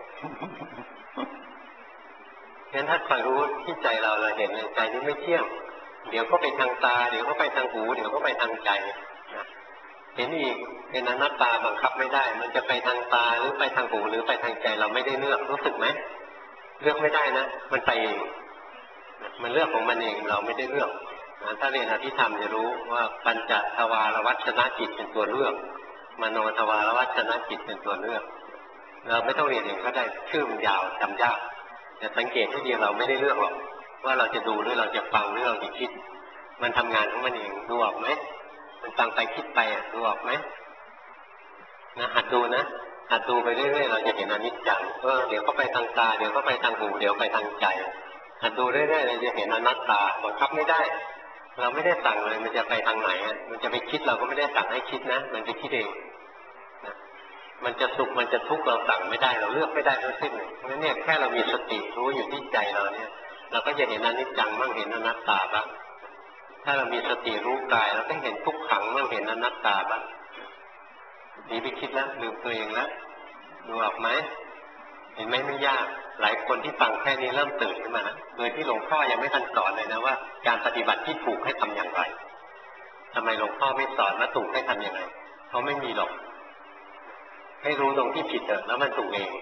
งั้นถ้าคอยรู้ที่ใจเราเราเห็นเลยใจนี้ไม่เที่ยงเดี๋ยวก็ไปทางตาเดี๋ยวก็ไปทางหูเดี๋ยวก็ไปทางใจนะเห็นอีกเป็นอนัตตาบังคับไม่ได้มันจะไปทางตาหรือไปทางหูหรือไปทางใจเราไม่ได้เลือกรู้สึกไหมเลือกไม่ได้นะมันไปเองมันเลือกของมันเองเราไม่ได้เลือกนะถ้าเรียนอภิธรรมจะรู้ว่าปัญจทวารวัชนะจิตเป็นตัวเลือกมโนทวารวัชนะจิตเป็นตัวเลือกเราไม่ต้องเรียนเองก็ได้ชื่อมันยาวจำยากแต่สังเกตให้ดีเราไม่ได้เลือกหรอกว่าเราจะดูหรือเราจะฟังหรือเราจะคิดมันทำงานของมันเองดูออกไหมมันฟังไปคิดไปอ่ะดูออกไหมนะหัดดูนะหัดดูไปเรื่อยๆเราจะเห็นอนิจจังเออเดี๋ยวก็ไปทางตาเดี๋ยวก็ไปทางหูเดี๋ยวไปทางใจหัดดูเรื่อยๆเราจะเห็นอนัตตาบังคับไม่ได้เราไม่ได้สั่งเลยมันจะไปทางไหนอ่ะมันจะไปคิดเราก็ไม่ได้สั่งให้คิดนะมันไปคิดเองนะมันจะสุขมันจะทุกข์เราสั่งไม่ได้เราเลือกไม่ได้ทั้งสิ้นเลยเพราะฉะนั้นเนี่ยแค่เรามีสติรู้อยู่ที่ใจเราเนี่ยเราก็จะเห็นอนิจจังบ้างเห็นอนัตตาบ้างถ้าเรามีสติรู้กายเราก็เห็นทุกขังบ้างเห็นอนัตตาบ้างหนีไปคิดแล้วลืมตัวเองแล้วดูออกไหมเห็นไหมไม่ยากหลายคนที่ฟังแค่นี้เริ่มตื่นขึ้นมานะโดยที่หลวงพ่อยังไม่ทันสอนเลยนะว่าการปฏิบัติที่ถูกให้ทำอย่างไรทำไมหลวงพ่อไม่สอนว่าถูกให้ทำยังไงเขาไม่มีหรอกให้รู้ตรงที่ผิดเถอะแล้วมันถูกเอง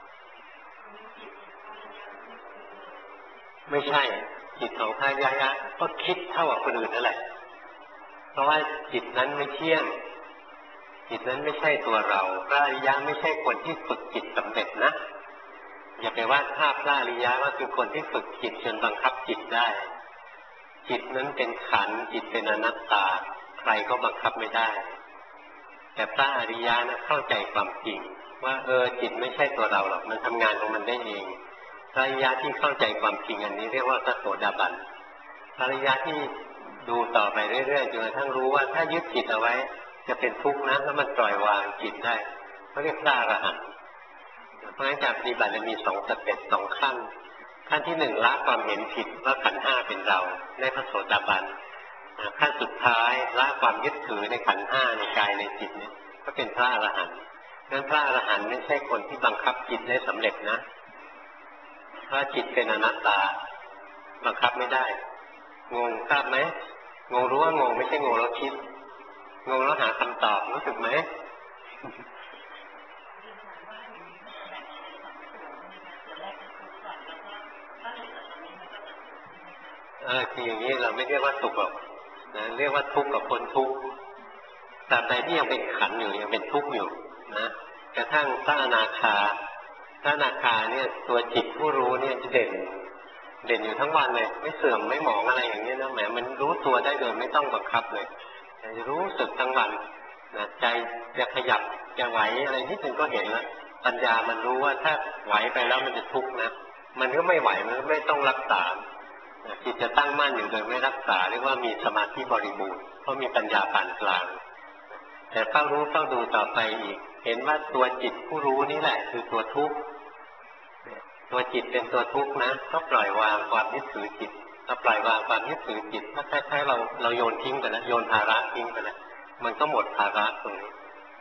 ไม่ใช่จิตของพระอริยะก็คิดเท่ากับคนอื่นนั่นแหละเพราะว่าจิตนั้นไม่เที่ยงจิตนั้นไม่ใช่ตัวเราพระอริยะไม่ใช่คนที่ฝึกจิตสำเร็จนะอย่าไปวาดภาพพระอริยะว่าคือคนที่ฝึกจิตจนบังคับจิตได้จิตนั้นเป็นขันธ์จิตเป็นอนัตตาใครก็บังคับไม่ได้แต่พระอริยะนะเข้าใจความจริงว่าเออจิตไม่ใช่ตัวเราหรอกมันทำงานของมันได้เองพระอริยะที่เข้าใจความจริงอันนี้เรียกว่าพระโสดาบันพระอริยะที่ดูต่อไปเรื่อยๆจนกระทั่งรู้ว่าถ้ายึดจิตเอาไว้จะเป็นทุกข์นะแล้วมันปล่อยวางจิตได้เขาเรียกพระอรหันต์เพราะฉะนั้นการปฏิบัติจะมีสองสเต็ปสองขั้นขั้นที่หนึ่งละความเห็นผิดว่าขันธ์ห้าเป็นเราในพระโสดาบันขั้นสุดท้ายละความยึดถือในขันธ์ห้าในกายในจิตเนี่ยก็เป็นพระอรหันต์นั้นพระอรหันต์ไม่ใช่คนที่บังคับจิตได้สำเร็จนะเพราะจิตเป็นอนัตตาบังคับไม่ได้งงทราบไหมงงรู้ว่างงไม่ใช่งงแล้วคิดงงแล้วหาคำตอบรู้สึกไหมเออคืออย่างนี้เราไม่เรียกว่าสุขหรอกนะเรียกว่าทุกข์กับคนทุกข์ตราบใดที่ยังเป็นขันธ์อยู่ยังเป็นทุกข์อยู่นะกระทั่งพระอนาคาพระอนาคาเนี่ยตัวจิตผู้รู้เนี่ยจะเด่นเด่นอยู่ทั้งวันเลยไม่เสื่อมไม่หมองอะไรอย่างนี้นะแหมมันรู้ตัวได้โดยไม่ต้องบังคับเลยจะรู้สึกทั้งวันนะใจจะขยับจะไหวอะไรนิดนึงก็เห็นแล้วปัญญามันรู้ว่าถ้าไหวไปแล้วมันจะทุกข์นะมันก็ไม่ไหวมันก็ไม่ต้องรักษาจิตจะตั้งมั่นอยู่โดยไม่รักษาเรียกว่ามีสมาธิบริบูรณ์เพราะมีปัญญาปานกลางแต่เฝ้ารู้เฝ้าดูต่อไปอีกเห็นว่าตัวจิตผู้รู้นี่แหละคือตัวทุกข์ตัวจิตเป็นตัวทุกข์นะก็ปล่อยวางความยึดถือจิตถ้าปล่อยวางความยึดถือจิตถ้าคล้ายๆเราเราโยนทิ้งไปแล้วโยนภาระทิ้งไปแล้วมันก็หมดภาระตรงนี้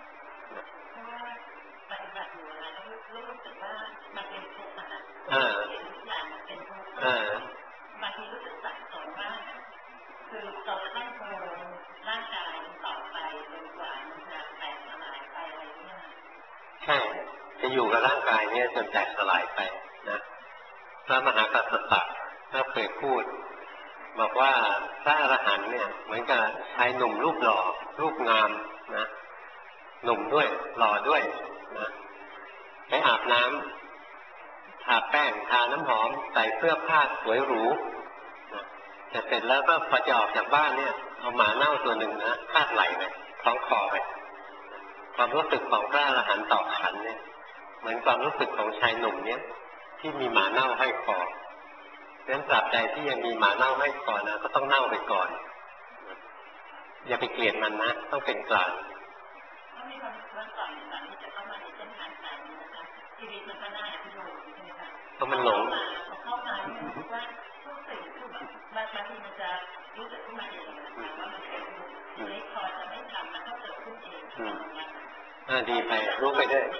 เออเออบางทีรู้สึกสับสนว่าคือเราจะต้องโคร่างกายต่อไปจนกว่ามันจะแตกสลายไปอะไรเนี่ยใช่จะอยู่กับร่างกายเนี่ยจนแตกสลายไปนะพระมหากัสสปะท่านเคยพูดบอกว่าพระอรหันต์เนี่ยเหมือนกับชายหนุ่มรูปหล่อรูปงามนะหนุ่มด้วยหล่อด้วยนะไปอาบน้ำทาแป้งทาน้ำหอมใส่เสื้อผ้าสวยหรูนะแต่เสร็จแล้วก็พอจะออกจากบ้านเนี่ยเอาหมาเน่าตัวหนึ่งนะคาดไหล่ไปคล้องคอไปความรู้สึกของพระอรหันต์ต่อขันธ์เนี่ยเหมือนความรู้สึกของชายหนุ่มเนี่ยที่มีหมาเน่าห้อยคอดังนั้นตราบใดที่ยังมีหมาเน่าห้อยคอนะก็ต้องเน่าไปก่อนอย่าไปเกลียดมันนะต้องเป็นกลางก็มีความรู้สึกว่าก่อนก่อนที่จะเข้ามาในเส้นทางสายนี้นะคะชีวิตมันก็น่าจะโดนใช่ไหมคะเพราะมันหลงเข้ามาเนี่ยรู้สึกว่าทุกสิ่งคือแบบบางทีมันจะรู้สึกขึ้นมาเองนะคะว่ามันเกิดขึ้นไม่พอจะไม่ทำมันก็เกิดขึ้นเองอ่าดีไปรู้ไปด้วย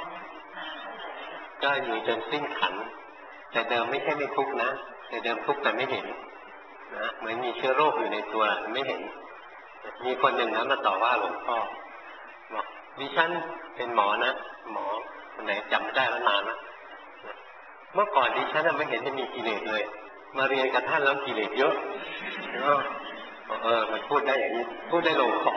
ก็อยู่จนสิ้นขันแต่เดิมไม่ใช่ไม่ทุกข์นะแต่เดิมทุกข์แต่ไม่เห็นนะเหมือนมีเชื้อโรคอยู่ในตัวไม่เห็นมีคนหนึ่งนะมาต่อว่าหลวงพ่อบอกดิฉันเป็นหมอนะหมอคนไหนจำไม่ได้แล้วนานนะเมื่อก่อนดิฉันไม่เห็นจะมีกิเลสเลยมาเรียนกับท่านแล้วกิเลสเยอะเออมันพูดได้อย่างนี้พูดได้ลงคอ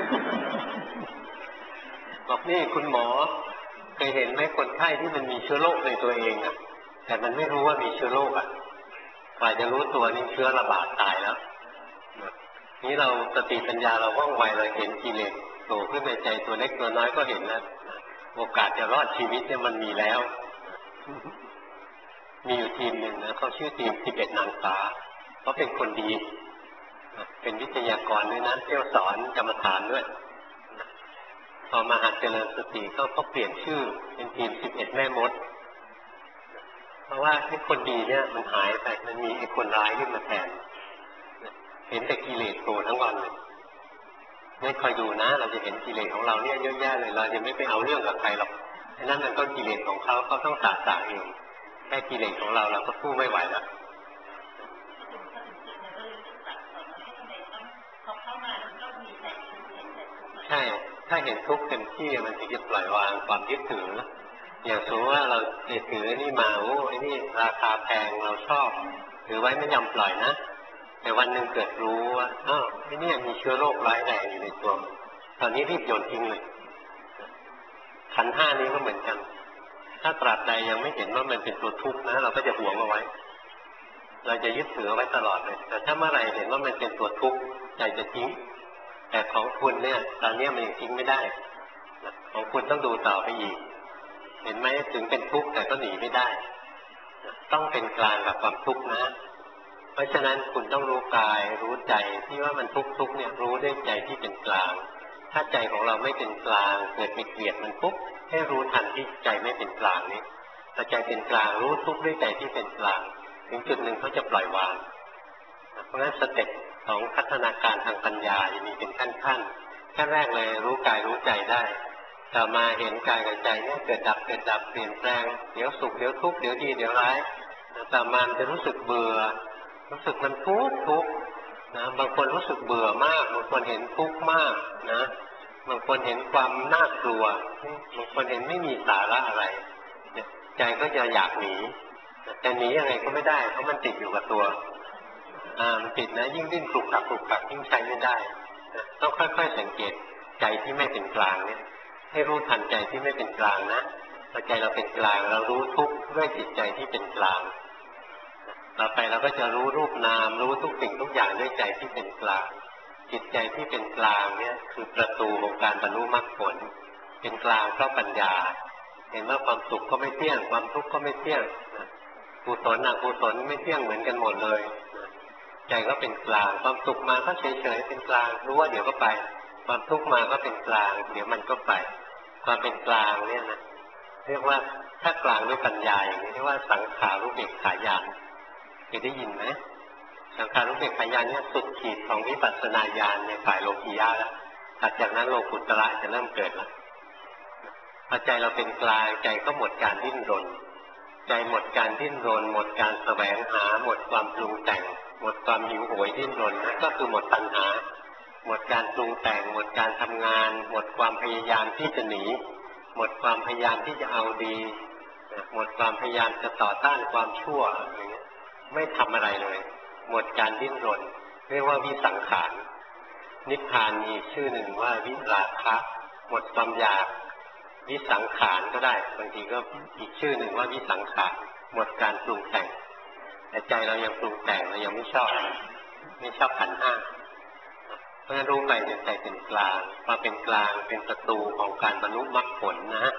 บอกนี่คุณหมอเคยเห็นไหมคนไข้ที่มันมีเชื้อโรคในตัวเองอ่ะแต่มันไม่รู้ว่ามีเชื้อโรคอ่ะกว่าจะรู้ตัวนี่เชื้อระบาดตายแล้วนี่เราสติปัญญาเราว่องไวเราเห็นกิเลสโผล่ขึ้นในใจตัวเล็กตัวน้อยก็เห็นแล้วโอกาสจะรอดชีวิตเนี่ยมันมีแล้วมีอยู่ทีมหนึ่งนะเขาชื่อทีมสิบเอ็ดนางฟ้าเขาเป็นคนดีเป็นวิทยากรด้วยนะเที่ยวสอนกรรมฐานด้วยพอมาหัดเจริญสติเขาเขาเปลี่ยนชื่อเป็นทีมสิบเอ็ดแม่มดเพราะว่าไอ้คนดีเนี่ยมันหายไปมันมีไอ้คนร้ายขึ้นมาแทนเห็นแต่กิเลสโผล่ทั้งวันเลยไม่คอยดูนะเราจะเห็นกิเลสของเราเนี่ยเยอะแยะเลยเราจะไม่ไปเอาเรื่องกับใครหรอกไอ้นั่นมันก็กิเลสของเขาเขาต้องสาสางเองแค่กิเลสของเราเราก็สู้ไม่ไหวแล้วใช่ถ้าเห็นทุกข์เต็มที่มันถึงจะปล่อยวางความยึดถืออย่างสมมติว่าเราจะถือไอ้นี่มาโอ้ไอ้นี่ราคาแพงเราชอบถือไว้ไม่ยอมปล่อยนะแต่วันหนึ่งเกิดรู้ว่าอ้าวไอ้นี่มีเชื้อโรคร้ายแรงอยู่ในตัวตอนนี้รีบโยนทิ้งเลยขันธ์ห้านี้ก็เหมือนกันถ้าตราบใดยังไม่เห็นว่ามันเป็นตัวทุกข์นะเราก็จะหวงเอาไว้เราจะยึดถือเอาไว้ตลอดเลยแต่ถ้าเมื่อไหร่เห็นว่ามันเป็นตัวทุกข์ใจจะทิ้งแต่ของคุณเนี่ยตอนนี้มันยังทิ้งไม่ได้ของคุณต้องดูต่อไปอีกเห็นไหมถึงเป็นทุกข์แต่ก็หนีไม่ได้ต้องเป็นกลางกับความทุกข์นะเพราะฉะนั้นคุณต้องรู้กายรู้ใจที่ว่ามันทุกทุกเนี่ยรู้ด้วยใจที่เป็นกลางถ้าใจของเราไม่เป็นกลางเกิดมีเกลียดมันปุ๊บให้รู้ทันที่ใจไม่เป็นกลางนี้ถ้าใจเป็นกลางรู้ทุกด้วยใจที่เป็นกลางถึงจุดหนึ่งเขาจะปล่อยวางเพราะฉะนั้นสเต็ปของพัฒนาการทางปัญญาจะมีเป็นขั้นขั้นขั้นแรกเลยรู้กายรู้ใจได้ต่อมาเห็นกายกับใจเนี่ยเกิดดับเกิดดับเปลี่ยนแปลงเดี๋ยวสุขเดี๋ยวทุกข์เดี๋ยวดีเดี๋ยวร้ายต่อมาจะรู้สึกเบื่อรู้สึกมันทุกข์ทุกข์นะบางคนรู้สึกเบื่อมากบางคนเห็นทุกข์มากนะบางคนเห็นความน่ากลัวบางคนเห็นไม่มีสาระอะไรใจก็จะอยากหนีแต่หนียังไงก็ไม่ได้เพราะมันติดอยู่กับตัวอ่ามันติดนะยิ่งดิ้นกลุกกลักกลุกกลักยิ่งใช้ไม่ได้ต้องค่อยๆสังเกตใจที่ไม่เป็นกลางเนี่ยให้รู้ทันใจที่ไม่เป็นกลางนะพอใจเราเป็นกลางเรารู้ทุกข์ด้วยจิตใจที่เป็นกลางต่อไปเราก็จะรู้รูปนามรู้ทุกสิ่งทุกอย่างด้วยใจที่เป็นกลางจิตใจที่เป็นกลางเนี่ยคือประตูของการบรรลุมรรคผลเป็นกลางเพราะปัญญาเห็นว่าความสุขก็ไม่เที่ยงความทุกข์ก็ไม่เที่ยงกุศลอกุศลไม่เที่ยงเหมือนกันหมดเลยใจก็เป็นกลางความสุขมาก็เฉยๆเป็นกลางรู้ว่าเดี๋ยวก็ไปความทุกข์มาก็เป็นกลางเดี๋ยวมันก็ไปความเป็นกลางเนี่ยนะเรียกว่าถ้ากลางด้วยปัญญาอย่างนี้เรียกว่าสังขารุเบกขาญาณเคยได้ยินไหมสังขารุเบกขาญาณเนี่ยสุดขีดของวิปัสสนาญาณในฝ่ายโลกียะแล้วถัดจากนั้นโลกุตระจะเริ่มเกิดแล้วพอใจเราเป็นกลางใจก็หมดการดิ้นรนใจหมดการดิ้นรนหมดการแสวงหาหมดความปรุงแต่งหมดความหิวโหยดิ้นรนนั่นก็คือหมดตัณหาหมดการปรุงแต่งหมดการทำงานหมดความพยายามที่จะหนีหมดความพยายามที่จะเอาดีหมดความพยายามจะต่อต้านความชั่วอะไรเงี้ยไม่ทำอะไรเลยหมดการดิ้นรนเรียกว่าวิสังขารนิพพานมีชื่อหนึ่งว่าวิราคะหมดความอยากวิสังขารก็ได้บางทีก็อีกชื่อหนึ่งว่าวิสังขารหมดการปรุงแต่งแต่ใจเรายังปรุงแต่งเรายังไม่ชอบไม่ชอบขันธ์ห้าเพราะฉะนั้นรู้ไปในใจเป็นกลางมาเป็นกลางเป็นประตูของการบรรลุมรรคผลนะ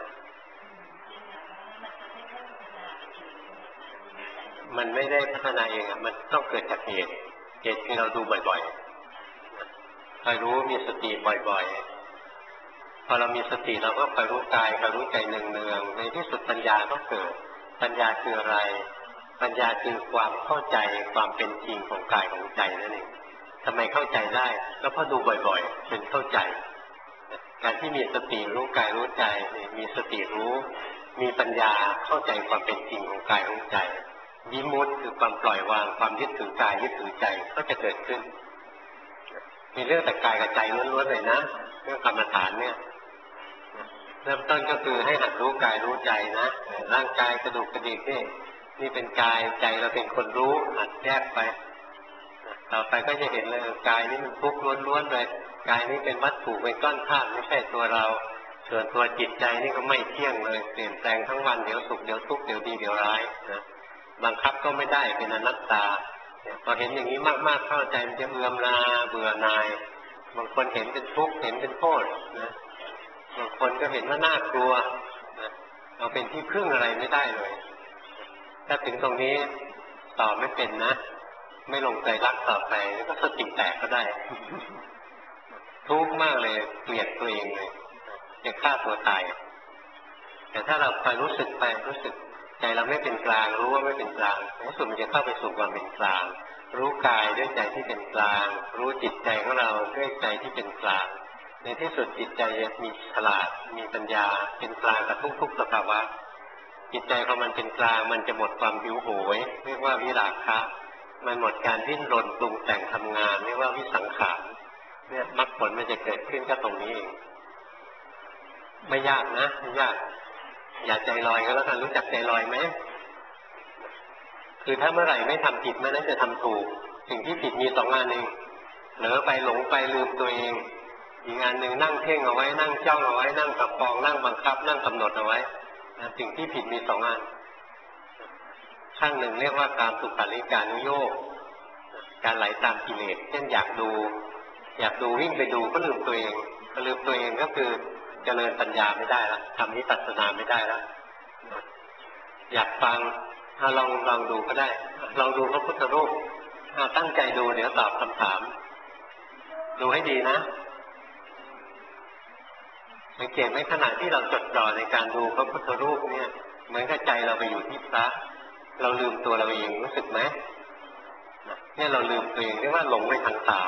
มันไม่ได้พัฒนาเองอ่ะมันต้องเกิดจากเหตุเหตุที่เราดูบ่อยๆคอยรู้มีสติบ่อยๆพอเรามีสติเราก็คอยรู้กายคอยรู้ใจเนืองๆในที่สุดปัญญาก็เกิดปัญญาคืออะไรปัญญาคือความเข้าใจความเป็นจริงของกายของใจนั่นเองทำไมเข้าใจได้ก็เพราะดูบ่อยๆเป็นเข้าใจการที่มีสติรู้กายรู้ใจมีสติรู้มีปัญญาเข้าใจความเป็นจริงของกายของใจวิมุตติคือความปล่อยวางความยึดถือกายยึดถือใจก็จะเกิดขึ้นมีเรื่องแต่กายกับใจล้วนๆเลยนะเรื่องกรรมฐานเนี่ยเริ่มต้นก็คือให้หัดรู้กายรู้ใจนะร่างกายกระดูกกระดิกนี่นี่เป็นกายใจเราเป็นคนรู้หัดแยกไปต่อไปก็จะเห็นเลยกายนี้มันทุกข์ล้วนๆเลยกายนี้เป็นวัตถุเป็นก้อนธาตุไม่ใช่ตัวเราส่วนตัวจิตใจนี่ก็ไม่เที่ยงเลยเปลี่ยนแปลงทั้งวันเดี๋ยวสุขเดี๋ยวทุกข์เดี๋ยวดีเดี๋ยวร้ายนะบังคับก็ไม่ได้เป็นอนัตตาพอเห็นอย่างนี้มากๆเข้าใจมันจะเอื่อมราเบื่อหน่ายบางคนเห็นเป็นทุกข์เห็นเป็นโทษนะบางคนก็เห็นว่าน่ากลัวนะเราเป็นที่พึ่งอะไรไม่ได้เลยถ้าถึงตรงนี้ตอบไม่เป็นนะไม่ลงใจรักต่อไปก็สติแตกก็ได้ทุกข์มากเลยเกลียดตัวเองเลยจะฆ่าตัวตายแต่ถ้าเราคอยรู้สึกไปรู้สึกใจเราไม่เป็นกลางรู้ว่าไม่เป็นกลางในที่สุดมันจะเข้าไปสู่ความเป็นกลางรู้กายด้วยใจที่เป็นกลางรู้จิตใจของเราด้วยใจที่เป็นกลางในที่สุดจิตใจจะมีฉลาดมีปัญญาเป็นกลางกับทุกๆสภาวะจิตใจพอมันเป็นกลางมันจะหมดความหิวโหยเรียกว่าวิราคะมันหมดการดิ้นรนปรุงแต่งทำงานเรียกว่าวิสังขารเนี่ยมรรคผลมันจะเกิดขึ้นก็ตรงนี้เองไม่ยากนะไม่ยากอย่าใจลอยก็แล้วกันรู้จักใจลอยไหมคือถ้าเมื่อไหร่ไม่ทำผิดเมื่อนั้นจะทำถูกสิ่งที่ผิดมีสองงานเองเผลอไปหลงไปลืมตัวเองอีกงานหนึ่งนั่งเพ่งเอาไว้นั่งจ้องเอาไว้นั่งประคองนั่งบังคับนั่งกำหนดเอาไว้สิ่งที่ผิดมีสองงานข้างหนึ่งเรียกว่าการสุขาริการนุโยคการไหลตามกิเลสเช่นอยากดูอยากดูวิ่งไปดูก็ลืมตัวเองก็ลืมตัวเองก็คือเจริญปัญญาไม่ได้แล้วทำวิปัสสนาไม่ได้แล้วอยากฟังถ้าลองลองดูก็ได้ลองดูพระพุทธรูปเอาตั้งใจดูเดี๋ยวตอบคำถามดูให้ดีนะสังเกตไหมขณะที่เราจดจ่อในการดูพระพุทธรูปเนี่ยเหมือนกับใจเราไปอยู่ที่พระเราลืมตัวเราเองรู้สึกไหมเนี่ยเราลืมตัวเองเรียกว่าหลงไปทางตา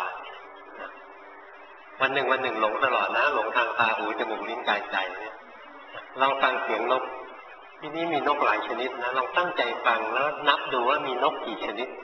วันหนึ่งวันหนึ่งหลงตลอดนะหลงทางตาหูจมูกลิ้นกายใจเนี่ยเราฟังเสียงนกที่นี่มีนกหลายชนิดนะลองตั้งใจฟังแล้วนับดูว่ามีนกกี่ชนิด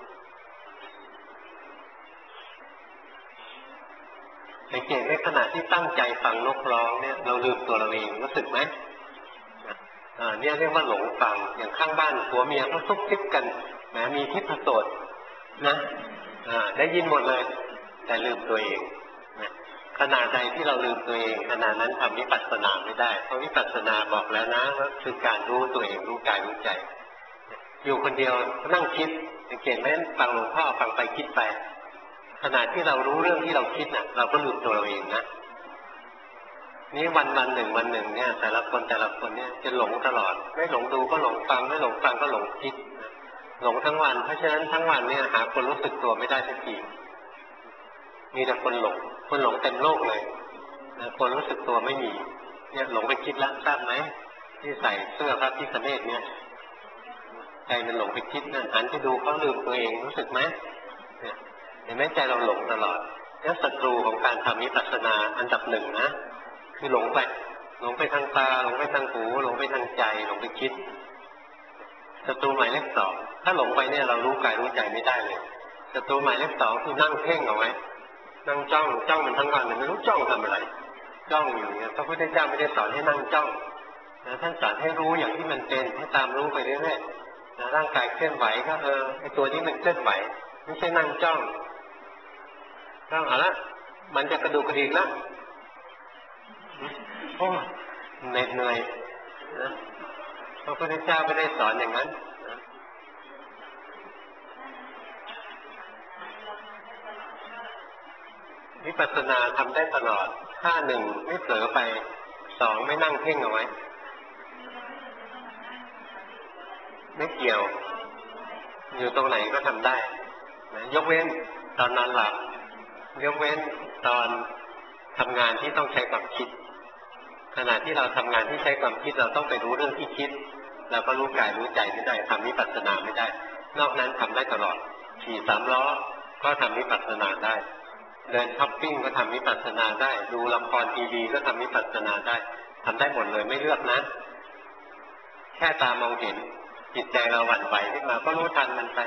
สังเกตในขณะที่ตั้งใจฟังนกร้องเนี่ยเราลืมตัวเราเองรู้สึกไหมอ่าเนี่ยเรียกว่าหลงฟังอย่างข้างบ้านผัวเมียเขาซุบซิบกันแหมมีทิพโสตนะอ่าได้ยินหมดเลยแต่ลืมตัวเองนะขณะใดที่เราลืมตัวเองขณะนั้นทำวิปัสสนาไม่ได้เพราะวิปัสสนาบอกแล้วนะว่าคือการรู้ตัวเองรู้กายรู้ใจอยู่คนเดียวนั่งคิดสังเกตไหมฟังหลวงพ่อฟังไปคิดไปขณะที่เรารู้เรื่องที่เราคิดน่ะเราก็ลืมตัวเราเองนะนี่วันวันหนึ่งวันหนึ่งเนี่ยแต่ละคนแต่ละคนเนี่ยจะหลงตลอดไม่หลงดูก็หลงฟังไม่หลงฟังก็หลงคิดหลงทั้งวันเพราะฉะนั้นทั้งวันเนี่ยหาคนรู้สึกตัวไม่ได้สักทีมีแต่คนหลงคนหลงเต็มโลกเลยคนรู้สึกตัวไม่มีเนี่ยหลงไปคิดแล้วทราบไหมที่ใส่เสื้อพระพิฆเนศเนี่ยใจมันหลงไปคิดนั่นหันไปดูเขาลืมตัวเองรู้สึกไหมเนี่ยเห็นไหมใจเราหลงตลอดแล้วศัตรูของการทำวิปัสสนาอันดับหนึ่งนะคือหลงไปหลงไปทางตาหลงไปทางหูหลงไปทางใจหลงไปคิดศัตรูหมายเลขสองถ้าหลงไปเนี่ยเรารู้กายรู้ใจไม่ได้เลยศัตรูหมายเลขสองคือนั่งเพ่งเอาไว้นั่งจ้องจ้องมันทั้งวันเลยไม่รู้จ้องทำอะไรจ้องอยู่เนี่ยพระพุทธเจ้าไม่ได้สอนให้นั่งจ้องนะท่านสอนให้รู้อย่างที่มันเป็นให้ตามรู้ไปเรื่อยๆนะร่างกายเคลื่อนไหวก็เออไอตัวนี้มันเคลื่อนไหวไม่ใช่นั่งจ้องจ้องเอาละมันจะกระดูกกระดิกแล้วโอ้เหน็ดเหนื่อยนะพระพุทธเจ้าไม่ได้สอนอย่างนั้นวิปัสสนาทำได้ตลอดถ้าหนึ่งไม่เผลอไปสองไม่นั่งเพ่งเอาไว้ไม่เกี่ยวอยู่ตรงไหนก็ทำได้นะยกเว้นตอนนอนหลับยกเว้นตอนทำงานที่ต้องใช้ความคิดขณะที่เราทำงานที่ใช้ความคิดเราต้องไปรู้เรื่องที่คิดเราก็รู้กายรู้ใจไม่ได้ทำวิปัสสนาไม่ได้นอกนั้นทำได้ตลอดขี่สามล้อก็ทำวิปัสสนาได้เดินช้อปปิ้งก็ทำวิปัสสนาได้ดูละครทีวีก็ทำวิปัสสนาได้ทำได้หมดเลยไม่เลือกนะแค่ตามองเห็นจิตใจเราหวั่นไหวขึ้นมาก็รู้ทันมันไป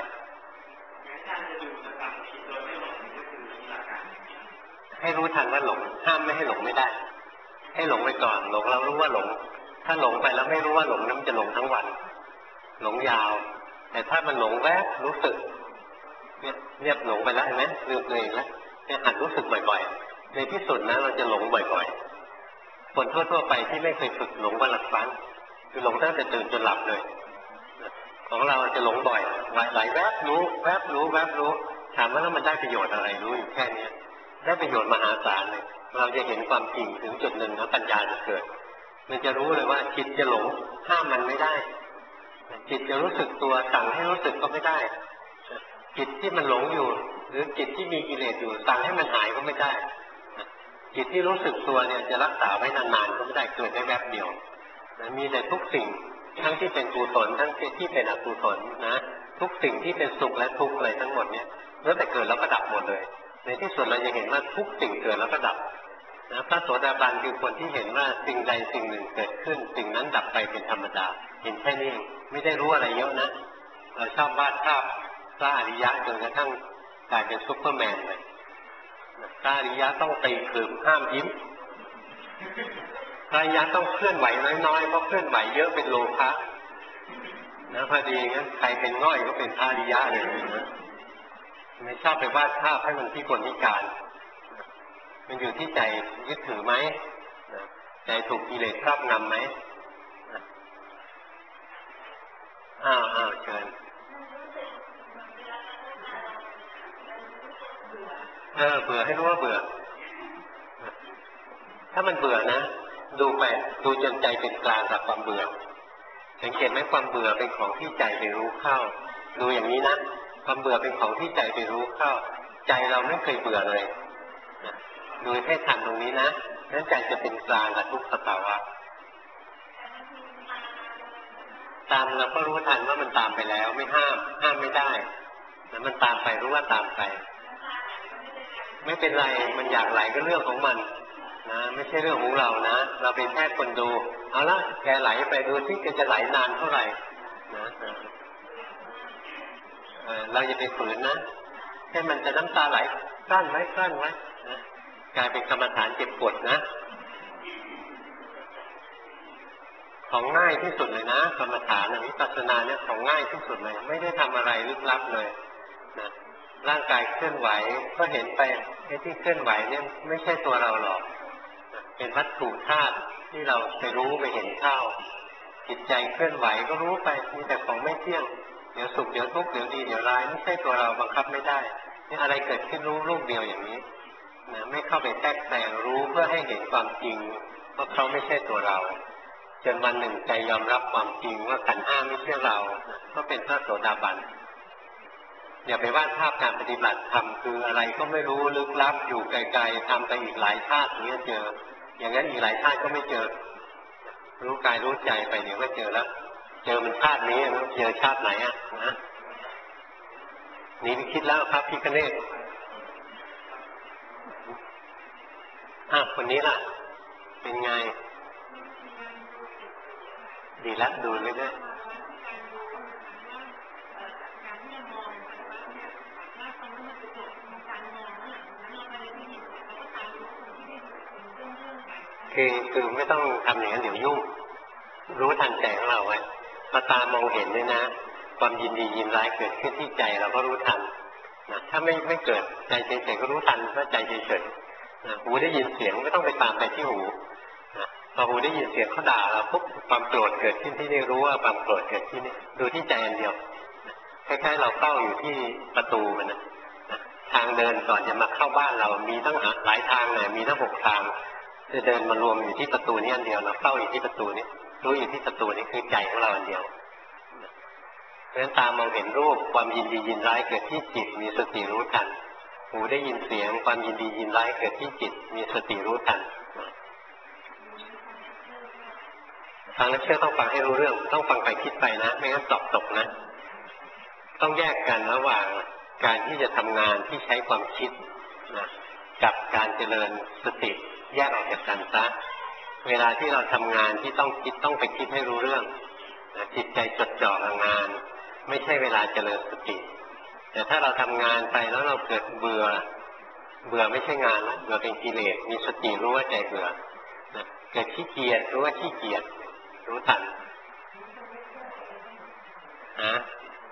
ให้รู้ทันว่าหลงห้ามไม่ให้หลงไม่ได้ให้หลงไปก่อนหลงเรารู้ว่าหลงถ้าหลงไปแล้วไม่รู้ว่าหลงนั้นจะหลงทั้งวันหลงยาวแต่ถ้ามันหลงแวบรู้สึกเนี่ยเรียบหลงไปแล้วเห็นไหมลืมตัวเองแล้วเนี่ยหัดรู้สึกบ่อยๆในที่สุดนะเราจะหลงบ่อยๆคนทั่วๆไปที่ไม่เคยฝึกหลงวันละครั้งคือหลงตั้งแต่ตื่นจนหลับเลยของเราจะหลงบ่อยหลายแวบรู้แวบรู้แวบรู้ถามว่าแล้วมันได้ประโยชน์อะไรรู้อยู่แค่นี้ได้ประโยชน์มหาศาลเลยเราจะเห็นความจริงถึงจุดหนึ่งแล้วปัญญาจะเกิดมันจะรู้เลยว่าจิตจะหลงห้ามมันไม่ได้จิตจะรู้สึกตัวสั่งให้รู้สึกก็ไม่ได้จิตที่มันหลงอยู่หรือจิตที่มีกิเลสอยู่สั่งให้มันหายก็ไม่ได้จิตที่รู้สึกตัวเนี่ยจะรักษาไว้นานๆก็ไม่ได้เกิดได้แวบเดียวมีแต่ทุกสิ่งทั้งที่เป็นกุศลทั้งที่เป็นอกุศลนะทุกสิ่งที่เป็นสุขและทุกข์อะไรทั้งหมดเนี่ยแล้วแต่เกิดแล้วก็ดับหมดเลยในที่สุดเราจะเห็นว่าทุกสิ่งเกิดแล้วก็ดับนะพระโสดาบันคือคนที่เห็นว่าสิ่งใดสิ่งหนึ่งเกิดขึ้นสิ่งนั้นดับไปเป็นธรรมดาเห็นแค่นี้ไม่ได้รู้อะไรเยอะนะเราชอบวาดภาพพระอริยะจนกระทั่งกลายเป็นซุปเปอร์แมนเลยพระอริยะต้องตีขลุ่มห้ามยิ้มพระอริยะต้องเคลื่อนไหวน้อยๆเพราะเคลื่อนไหวเยอะเป็นโลภะนะพอดีงั้นใครเป็นง่อยก็เป็นพระอริยะเลยนะไม่ชอบไปวาดภาพให้มันพิกลพิการมันอยู่ที่ใจยึดถือไหมใจถูกกิเลสครอบงำไหมอ้าวอ้าวเชิญเออเบื่อให้รู้ว่าเบื่อถ้ามันเบื่อนะดูไปดูจนใจเป็นกลางกับความเบื่อสังเกตไหมความเบื่อเป็นของที่ใจไปรู้เข้าดูอย่างนี้นะความเบื่อเป็นของที่ใจไปรู้เข้าใจเราไม่เคยเบื่อเลยดูให้ทันตรงนี้นะนั้นใจจะเป็นกลางกับทุกสภาวะตามเราก็รู้ทันว่ามันตามไปแล้วไม่ห้ามห้ามไม่ได้แต่มันตามไปรู้ว่าตามไปไม่เป็นไรมันอยากไหลก็เรื่องของมันนะไม่ใช่เรื่องของเรานะเราเป็นแค่คนดูเอาละแกไหลไปดูที่แกจะไหลนานเท่าไหร่นะเออเราอย่าไปฝืนนะให้มันจะน้ำตาไหลกลั้นไว้กลั้นไว้นะกลายเป็นกรรมฐานเจ็บปวดนะของง่ายที่สุดเลยนะกรรมฐานวิปัสสนาเนี่ยของง่ายที่สุดเลยไม่ได้ทำอะไรลึกลับเลยนะร่างกายเคลื่อนไหวก็เห็นไปไอ้ที่เคลื่อนไหวเนี่ยไม่ใช่ตัวเราหรอกเป็นวัตถุธาตุที่เราไปรู้ไปเห็นเข้าจิตใจเคลื่อนไหวก็รู้ไปมีแต่ของไม่เที่ยงเดี๋ยวสุขเดี๋ยวทุกข์เดี๋ยวดีเดี๋ยวร้ายไม่ใช่ตัวเราบังคับไม่ได้นี่อะไรเกิดขึ้นรู้ลูกเดียวอย่างนี้นะไม่เข้าไปแทรกแซงรู้เพื่อให้เห็นความจริงว่าเขาไม่ใช่ตัวเราจนวันหนึ่งใจยอมรับความจริงว่าขันธ์ห้าไม่ใช่เราก็เป็นพระโสดาบันอย่าไปวาดภาพการปฏิบัติธรรมคืออะไรก็ไม่รู้ลึกลับอยู่ไกลๆทำไปอีกหลายชาติถึงจะเจออย่างนั้นอีกหลายชาติก็ไม่เจอรู้กายรู้ใจไปเดี๋ยวก็เจอแล้วเจอมันชาตินี้แล้วเจอชาติไหนอ่ะนะนี่ไปคิดแล้วครับพี่คเนศอ่ะคนนี้ล่ะเป็นไงดีแล้วดูเลยนะคือคือไม่ต้องทำอย่างนั้นเดี๋ยวยุ่งรู้ทันใจของเราไว้พอตามองเห็นเนี่ยนะความยินดียินร้ายเกิดขึ้นที่ใจเราก็รู้ทันนะถ้าไม่ไม่เกิดใจเฉยๆก็รู้ทันว่าใจเฉยๆนะหูได้ยินเสียงไม่ต้องไปตามไปที่หูนะพอหูได้ยินเสียงเขาด่าเราปุ๊บความโกรธเกิดขึ้นที่นี่รู้ว่าความโกรธเกิดขึ้นนี่ดูที่ใจอันเดียวคล้ายๆเราเฝ้าอยู่ที่ประตูมันนะทางเดินก่อนจะมาเข้าบ้านเรามีตั้งหลายทางเลยมีตั้งหกทางจะเดินมารวมอยู่ที่ประตูนี้อันเดียวเราเฝ้าอยู่ที่ประตูนี้รู้อยู่ที่ประตูนี้คือใจของเราอันเดียวเพราะฉะนั้นตามองเห็นรูปความยินดียินร้ายเกิดที่จิตมีสติรู้ทันหูได้ยินเสียงความยินดียินร้ายเกิดที่จิตมีสติรู้ทันฟังแล้วเชื่อต้องฟังให้รู้เรื่องต้องฟังไปคิดไปนะไม่งั้นตกตกนะต้องแยกกันระหว่างการที่จะทำงานที่ใช้ความคิดนะกับการเจริญสติแยกออกจากกันซะเวลาที่เราทำงานที่ต้องคิดต้องไปคิดให้รู้เรื่องนะจิตใจจดจ่อกับงานไม่ใช่เวลาเจริญสติแต่ถ้าเราทำงานไปแล้วเราเกิดเบื่อเบื่อไม่ใช่งานนะเบื่อเป็นกิเลสมีสติรู้ว่าใจเบื่อนะเกิดขี้เกียจรู้ว่าขี้เกียจรู้ทันฮะ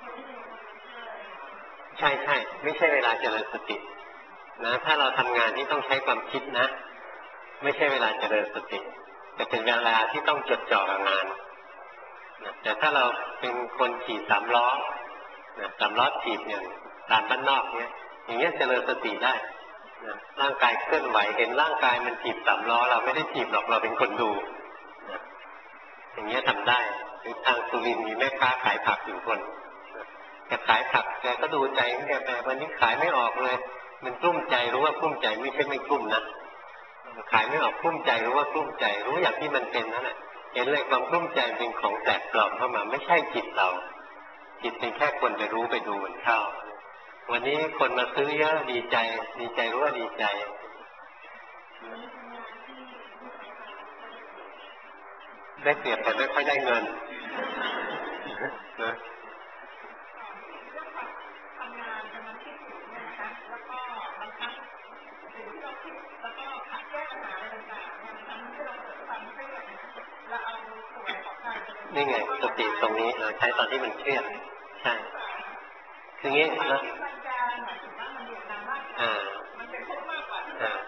ใช่ใช่ไม่ใช่เวลาเจริญสตินะถ้าเราทำงานที่ต้องใช้ความคิดนะไม่ใช่เวลาเจริญสติแต่เป็นเวลาที่ต้องจดจ่อกับงานนะแต่ถ้าเราเป็นคนขี่สามล้อนะสามล้อถีบอย่างตามบ้านนอกเนี้ยอย่างเงี้ยเจริญสติได้นะร่างกายเคลื่อนไหวเห็นร่างกายมันถีบสามล้อเราไม่ได้ถีบหรอกเราเป็นคนดูนะอย่างเงี้ยทำได้หรือทางสุรินทร์มีแม่ค้าขายผักอยู่คนแกขายผักแกก็ดูใจแกไปวันนี้ขายไม่ออกเลยมันกลุ้มใจรู้ว่ากลุ้มใจไม่ใช่ไม่กลุ้มนะขายไม่ออกกลุ้มใจรู้ว่ากลุ้มใจรู้อย่างที่มันเป็นนั่นแหละเห็นเลยความกลุ้มใจเป็นของแตกปลอมเข้ามาไม่ใช่จิตเราจิตเป็นแค่คนไปรู้ไปดูมันเข้าวันนี้คนมาซื้อเยอะดีใจดีใจรู้ว่าดีใจได้เปรียบแต่ไม่ค่อยได้เงินนะนี่ไงสติตรงนี้เราใช้ตอนที่มันเครียดใช่คืองี้นะอ่าอ่า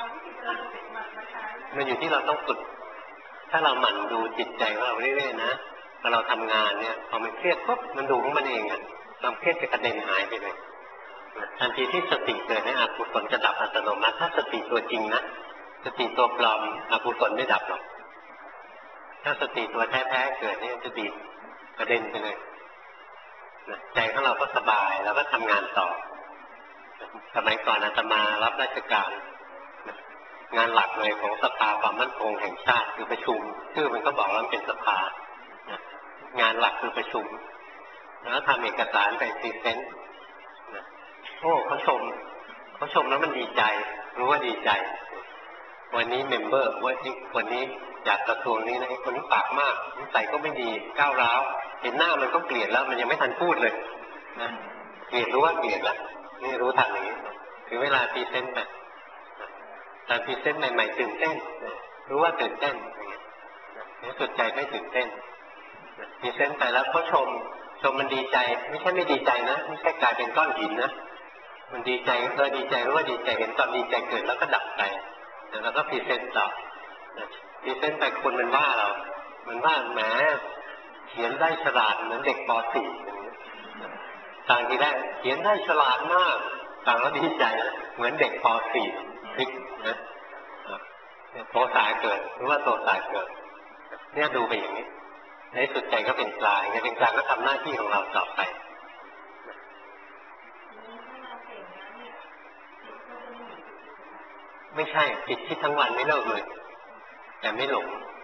มันอยู่ที่เราต้องฝึกถ้าเราหมั่นดูจิตใจของเราเรื่อยๆนะพอเราทำงานเนี่ยพอมันเครียดปุ๊บมันดูของมันเองอ่ะความเครียดจะกระเด็นหายไปเลยทันทีที่สติเกิดในอกุศลจะดับอัตโนมัติถ้าสติตัวจริงนะสติตัวปลอมอกุศลไม่ดับหรอกถ้าสติตัวแท้ๆเกิดเนี่ยจะดีกระเด็นไปเลยใจของเราก็สบายแล้วก็ทำงานต่อสมัยก่อนอาตมารับราชการงานหลักเลยของสภาความมั่นคงแห่งชาติคือประชุมชื่อมันก็บอกแล้วเป็นสภางานหลักคือประชุมแล้วทำเอกสารไปพรีเซนต์โอ้เขาชมเขาชมแล้วมันดีใจรู้ว่าดีใจวันนี้เมมเบอร์ว่าวันนี้จากกระทรวงนี้นะไอ้คนนี้ปากมากนิสัยก็ไม่ดีก้าวร้าวเห็นหน้ามันก็เกลียดแล้วมันยังไม่ทันพูดเลยนะเกลียดรู้ว่าเกลียดละนี่รู้ทันอย่างนี้ถึงเวลาพรีเซนต์ไปตอนพรีเซนต์ใหม่ๆตื่นเต้นรู้ว่าตื่นเต้นนี่สุดใจไม่ตื่นเต้นพรีเซนต์ไปแล้วเขาชมชมมันดีใจไม่ใช่ไม่ดีใจนะไม่ใช่กลายเป็นก้อนหินนะมันดีใจเออดีใจรู้ว่าดีใจเห็นตอนดีใจเกิดแล้วก็ดับไปแล้วก็พรีเซนต์ต่อพรีเซนต์ไปคนมันว่าเรามันว่าแหมเขียนได้ฉลาดเหมือนเด็กป .สี่ ต่างทีแรกเขียนได้ฉลาดมากต่างแล้วดีใจเหมือนเด็กป .สี่ พลิกนะโทสะเกิดหรือว่าโทสะเกิดเนี่ยดูไปอย่างนี้ในสุดใจก็เป็นกลางเนี่ยเป็นกลางก็ทำหน้าที่ของเราต่อไปไม่ใช่จิตคิดทั้งวันไม่เลิกเลยแต่ไม่หลง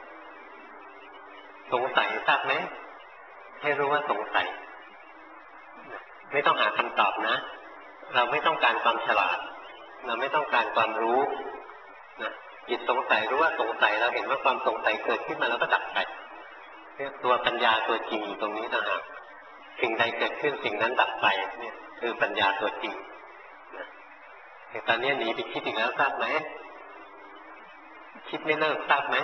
สงสัยทราบไหมให้รู้ว่าสงสัยไม่ต้องหาคำตอบนะเราไม่ต้องการความฉลาดเราไม่ต้องการความรู้นะจิตสงสัยรู้ว่าสงสัยเราเห็นว่าความสงสัยเกิดขึ้นมาแล้วก็ดับไปเนี่ยตัวปัญญาตัวจริงอยู่ตรงนี้นะฮะสิ่งใดเกิดขึ้นสิ่งนั้นดับไปเนี่ยคือปัญญาตัวจริงนะแต่ตอนนี้หนีไปคิดอีกแล้วทราบไหมคิดไม่เลิกทราบไหม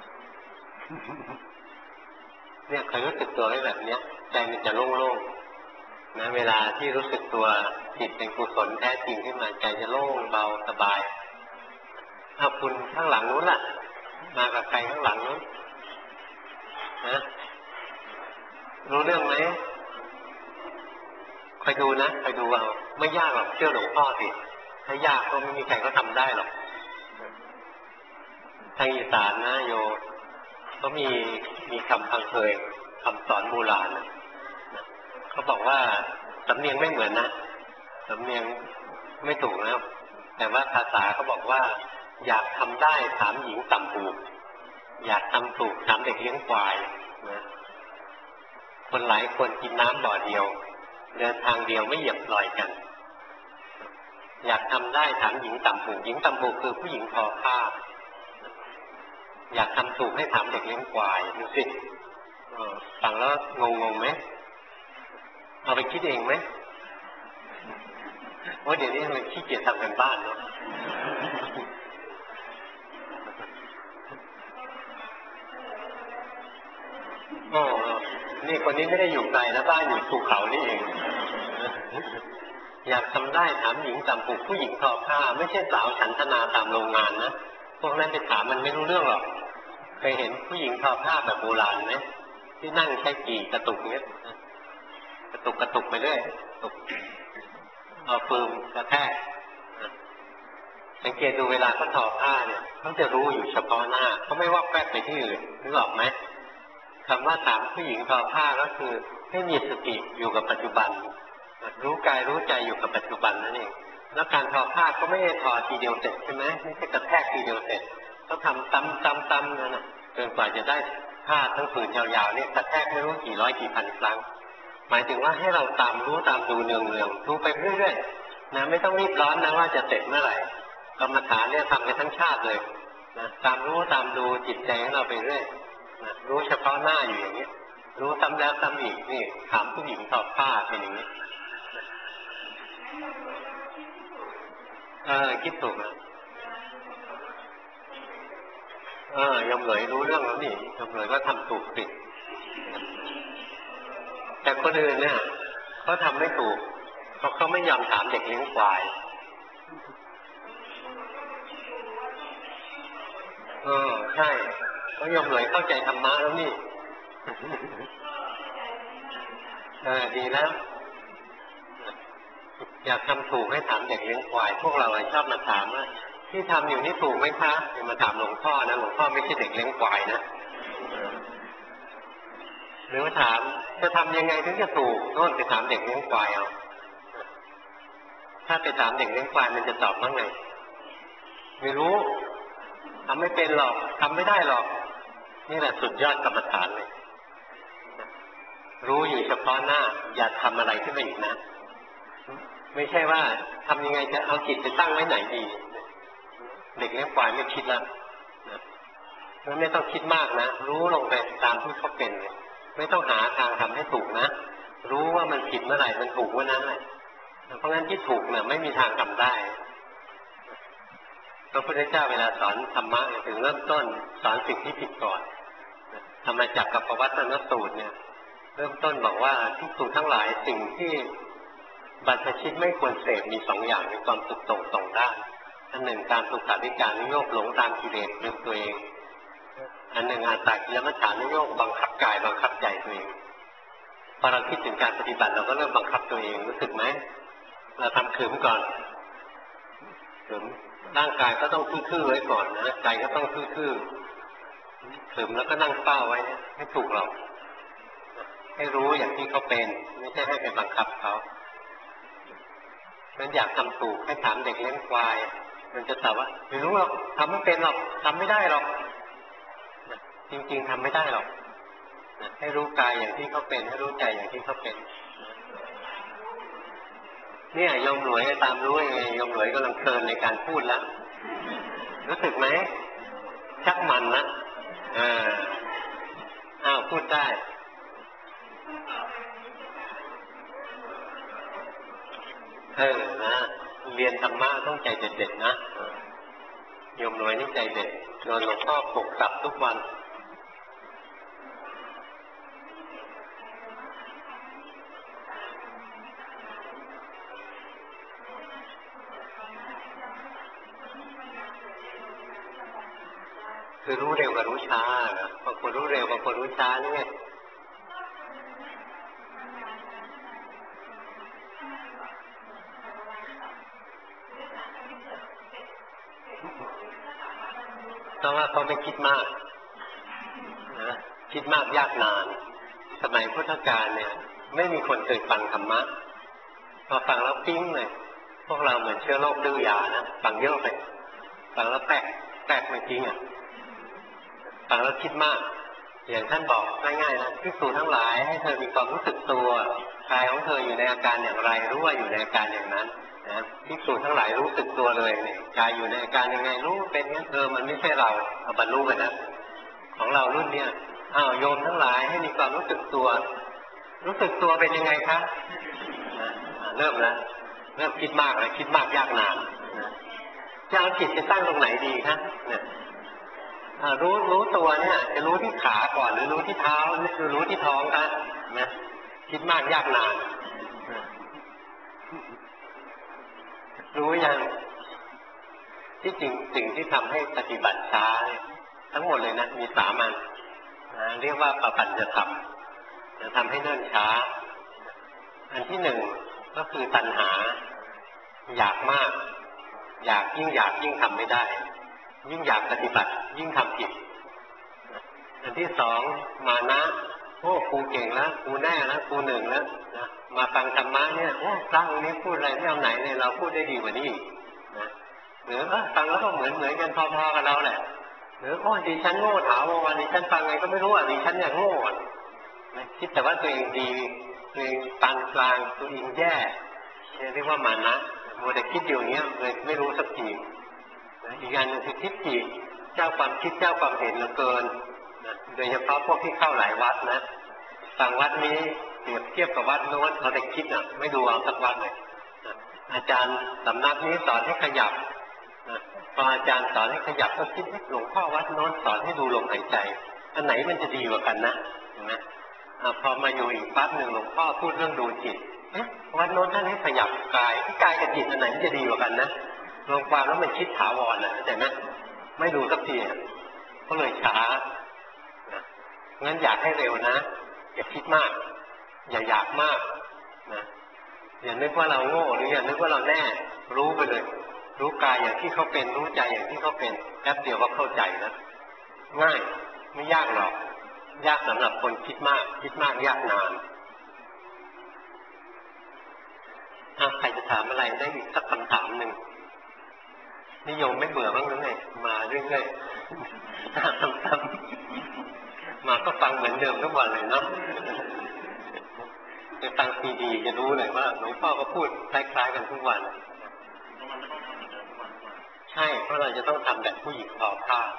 เนี่ยเคยรู้สึกตัวไว้แบบเนี้ยใจมันจะโล่งๆนะเวลาที่รู้สึกตัวจิตเป็นกุศลแท้จริงขึ้นมาใจจะโล่งเบาสบายถ้าคุณข้างหลังนู้นล่ะมากับใครข้างหลังนู้นนะรู้เรื่องไหมคอยดูนะคอยดูเอาไม่ยากหรอกเชื่อหลวงพ่อสิถ้ายากก็ไม่มีใครก็ทำได้หรอกทางอีสานนะโยเขามีมีคำพังเคยคำสอนโบราณนะเขาบอกว่าสำเนียงไม่เหมือนนะสำเนียงไม่ถูกนะแต่ว่าภาษาเขาบอกว่าอยากทำได้ถามหญิงต่ำหูอยากทำถูกถามเด็กเลี้ยงควายนะคนหลายคนกินน้ำบ่อเดียวเดินทางเดียวไม่เหยียบรอยกันอยากทำได้ถามหญิงต่ำหูหญิงต่ำหูคือผู้หญิงทอผ้าอยากทำถูกให้ถามเด็กเลี้ยงควายดูสิฟังแล้วงงงไหมเอาไปคิดเองไหมว่าเดี๋ยวนี้มันขี้เกียจทำกันบ้านเนาะโอ้นี่คนนี้ไม่ได้อยู่ไกลนะบ้านอยู่ภูเขานี่เองอยากทำได้ถามหญิงต่ำหูผู้หญิงทอผ้าไม่ใช่สาวฉันทนาตามโรงงานนะพวกนั้นไปถามมันไม่รู้เรื่องหรอกเคยเห็นผู้หญิงทอผ้าแบบโบราณไหมที่นั่งใช้กี่กระตุกเนี้ยกระตุกกระตุกไปเรื่อยตุกเอาฟืมกระแทกสังเกตดูเวลาเขาทอผ้าเนี่ยเขาจะรู้อยู่เฉพาะหน้าเขาไม่ว่าแฝงไปที่อื่นนึกออกไหมคำว่าถามผู้หญิงทอผ้าก็คือให้มีสติอยู่กับปัจจุบันรู้กายรู้ใจอยู่กับปัจจุบันนั่นเองแล้วการทอผ้าก็ไม่ได้ทอทีเดียวเสร็จใช่ไหมไม่ใช่กระแทกทีเดียวเสร็จต้องทำซ้ำซ้ำซ้ำนั่นนะจนกว่าจะได้ผ้าทั้งผืนยาวๆนี่กระแทกไม่รู้กี่ร้อยกี่พันครั้งหมายถึงว่าให้เราตามรู้ตามดูเนืองๆดูไปเรื่อยๆนะไม่ต้องรีบร้อนนะว่าจะเสร็จเมื่อไหร่กรรมฐานเนี่ยทำไปทั้งชาติเลยนะตามรู้ตามดูจิตใจของเราไปเรื่อยนะรู้เฉพาะหน้าอยู่อย่างนี้รู้ซ้ำแล้วซ้ำอีกนี่ถามผู้หญิงทอผ้าเป็นอย่างนี้เออคิดถูกนะเออยมเหลยรู้เรื่องแล้วนี่ยมเหลยก็ทำถูกสิแต่คนอื่นเนี่ยเขาทำไม่ถูกเพราะเขาไม่ยอมถามเด็กเลี้ยงควายเออใช่เขายมเหลยเข้าใจธรรมะแล้วนี่เออดีแล้วอยากทำถูกให้ถามเด็กเลี้ยงควายพวกเราชอบมาถามว่าที่ทำอยู่นี่ถูกไหมคะอย่ามาถามหลวงพ่อนะหลวงพ่อไม่ใช่เด็กเลี้ยงควายนะหรือว่าถามจะทำยังไงถึงจะถูกโน่นไปถามเด็กเลี้ยงควายเอาถ้าไปถามเด็กเลี้ยงควายมันจะตอบว่าไงไม่รู้ทำไม่เป็นหรอกทำไม่ได้หรอกนี่แหละสุดยอดกรรมฐานเลยรู้อยู่เฉพาะหน้าอย่าทำอะไรขึ้นมาอีกนะไม่ใช่ว่าทำยังไงจะเอาจิตไปตั้งไว้ไหนดีเด็กเลี้ยงควายไม่คิดแล้วแล้วไม่ต้องคิดมากนะรู้ลงไปตามที่เขาเป็นเลยไม่ต้องหาทางทำให้ถูกนะรู้ว่ามันผิดเมื่อไหร่มันถูกเมื่อนั้นเลยเพราะงั้นที่ถูกเนี่ยไม่มีทางทำได้พระพุทธเจ้าเวลาสอนธรรมะถึงเริ่มต้นสอนสิ่งที่ผิดก่อนธรรมจักรกับปวัตตนสูตรเนี่ยเริ่มต้นบอกว่าภิกษุทั้งหลายสิ่งที่บรรพชิตไม่ควรเสพมีสองอย่างมีความสุขตรงสองด้านอันหนึ่งการสุขาริการนิโยคหลงตามกิเลสลืมตัวเองอันหนึ่งอาตากิลมัฏฐานิโยคบังคับกายบังคับใจตัวเองพอเราคิดถึงการปฏิบัติเราก็เริ่มบังคับตัวเองรู้สึกไหมเราทำขืนก่อนขืนร่างกายก็ต้องทื่อๆไว้ก่อนนะใจก็ต้องทื่อๆขืนแล้วก็นั่งเฝ้าไว้ไม่ถูกหรอกให้รู้อย่างที่เขาเป็นไม่ใช่ให้ไปบังคับเขาฉันอยากทำถูกให้ถามเด็กเลี้ยงควายมันจะตอบว่าไม่รู้หรอกทำไม่เป็นหรอกทำไม่ได้หรอกจริงๆทำไม่ได้หรอกให้รู้กายอย่างที่เขาเป็นให้รู้ใจอย่างที่เขาเป็นเนี่ยโยมหน่วยตามรู้ยังไงโยมหน่วยกำลังเพลินในการพูดแล้วรู้สึกไหมชักมันนะอ่าอ้าวพูดได้เออนะเรียนธรรมะต้องใจเด็ดๆนะโยมหน่วยนี่ใจเด็ดโดนหลวงพ่อปลุกกลับทุกวันคือรู้เร็วกับรู้ช้านะบางคนรู้เร็วบางคนรู้ช้านี่ไงเพราะว่าเขาไม่คิดมากนะคิดมากยากนานสมัยพุทธกาลเนี่ยไม่มีคนเคยฟังธรรมะพอฟังแล้วปิ้งเลยพวกเราเหมือนเชื้อโรคดื้อยานะฟังเยอะไปฟังแล้วแตกแตกไม่จริงอ่ะฟังแล้วคิดมากอย่างท่านบอกง่ายๆนะภิกษุทั้งหลายให้เธอมีความรู้สึกตัวกายของเธออยู่ในอาการอย่างไรรู้ว่าอยู่ในอาการอย่างนั้นนะภิกษุทั้งหลายรู้สึกตัวเลยเนี่ยกายอยู่ในอาการยังไงรู้เป็นงั้นเออมันไม่ใช่เราเอาบรรลุกันนะของเรารุ่นเนี้ยอ้าวโยมทั้งหลายให้มีความรู้สึกตัวรู้สึกตัวเป็นยังไงคะเริ่มแล้วเริ่มคิดมากเลยคิดมากยากนานจะเอาจิตจะตั้งตรงไหนดีคะเนี่ยรู้รู้ตัวเนี่ยจะรู้ที่ขาก่อนหรือรู้ที่เท้าหรือรู้ที่ท้องคะนะคิดมากยากนานรู้ยังที่จริงสิ่งที่ทำให้ปฏิบัติช้าทั้งหมดเลยนะมีสามอันนะเรียกว่าปปัญญธรรมจะทำให้เนิ่นช้าอันที่หนึ่งก็คือตัณหาอยากมากอยากยิ่งอยากยิ่งทำไม่ได้ยิ่งอยากปฏิบัติยิ่งทำผิดอันที่สองมานะโอ้ครูเก่งแล้วครูแน่แล้วครูหนึ่งแล้วนะมาฟังธรรมะเนี่ยโอ้พระองค์นี้พูดอะไรไม่เอาไหนเลยเราพูดได้ดีกว่านี้นะหรือว่าฟังแล้วก็เหมือนเหมือนกันพอๆกับเราแหละหรือโอ้ดิฉันโง่ถาวรดิฉันฟังไงก็ไม่รู้อ่ะดิฉันเนี่ยโง่นะคิดแต่ว่าตัวเองดีตัวเองปานกลางตัวเองแย่เรียกว่ามานะมัวแต่คิดอยู่เนี้ยเลยไม่รู้สักทีอีกอย่างหนึ่งคือทิฏฐิเจ้าความคิดเจ้าความเห็นเหลือเกินนะโดยเฉพาะพวกที่เข้าหลายวัดนะฟังวัดนี้เปรียบเทียบกับวัดโน้นเราแต่คิดอ่ะไม่ดูเอาสักวัดเลยนะอาจารย์สำนักนี้สอนให้ขยับนะพออาจารย์สอนให้ขยับก็คิดหลวงพ่อวัดโน้นสอนให้ดูลมหายใจอันไหนมันจะดีกว่ากันนะเห็นไหมพอมาอยู่อีกปั๊บหนึ่งหลวงพ่อพูดเรื่องดูจิตเอ๊ะวัดโน้นท่านให้ขยับกายที่กายกับจิตอันไหนมันจะดีกว่ากันนะลองฟังแล้วมันคิดถาวรนะเข้าใจไหมไม่ดูสักทีก็เลยช้างั้นอยากให้เร็วนะอย่าคิดมากอย่าอยากมากนะอย่านึกว่าเราโง่หรืออย่านึกว่าเราแน่รู้ไปเลยรู้กายอย่างที่เขาเป็นรู้ใจอย่างที่เขาเป็นแป๊บเดียวก็เข้าใจนะง่ายไม่ยากหรอกยากสำหรับคนคิดมากคิดมากยากนานถ้าใครจะถามอะไรได้อีกสักคำถามหนึ่งนิยมไม่เบื่อบ้างหรือไงมาเรื่อยๆถามซ้ำๆมาก็ฟังเหมือนเดิมทุกวันเลยเนาะไปฟังซีดีจะรู้เลยว่าหลวงพ่อก็พูดคล้ายๆกันทุกวันใช่เพราะเราจะต้องทำแบบผู้หญิงทอผ้า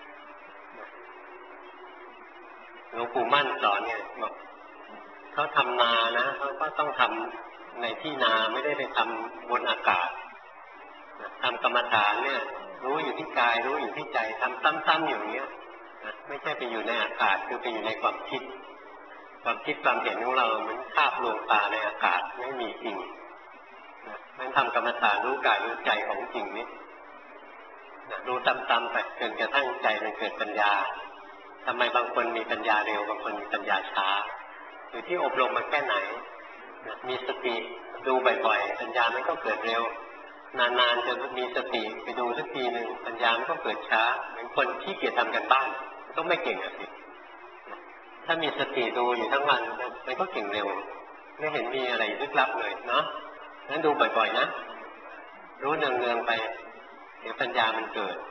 หลวงปู่มั่นสอนไงบอกเขาทำนานะเขาก็ต้องทำในที่นาไม่ได้ไปทำบนอากาศทำกรรมฐานเนี่ยรู้อยู่ที่กายรู้อยู่ที่ใจทำซ้ำๆอย่างเงี้ยไม่ใช่ไปอยู่ในอากาศคือไปอยู่ในความคิดความคิดความเห็นของเรามันคาบลวงตาในอากาศไม่มีจริงมันทำกรรมฐานรู้กายรู้ใจของจริงนี่รู้ซ้ำๆไปจนกระทั่งใจมันเกิดปัญญาทำไมบางคนมีปัญญาเร็วบางคนมีปัญญาช้าอยู่ที่อบรมมาแค่ไหนมีสติดูบ่อยๆปัญญามันก็เกิดเร็วนานๆจะมีสติไปดูสักทีหนึ่งปัญญามันก็เกิดช้าเหมือนคนที่เกียจทำกันบ้านมันก็ไม่เก่งอ่ะสิถ้ามีสติดูอยู่ทั้งวันมันก็เก่งเร็วไม่เห็นมีอะไรลึกลับเลยเนาะงั้นดูบ่อยๆนะรู้เนืองๆไปเดี๋ยวปัญญามันเกิด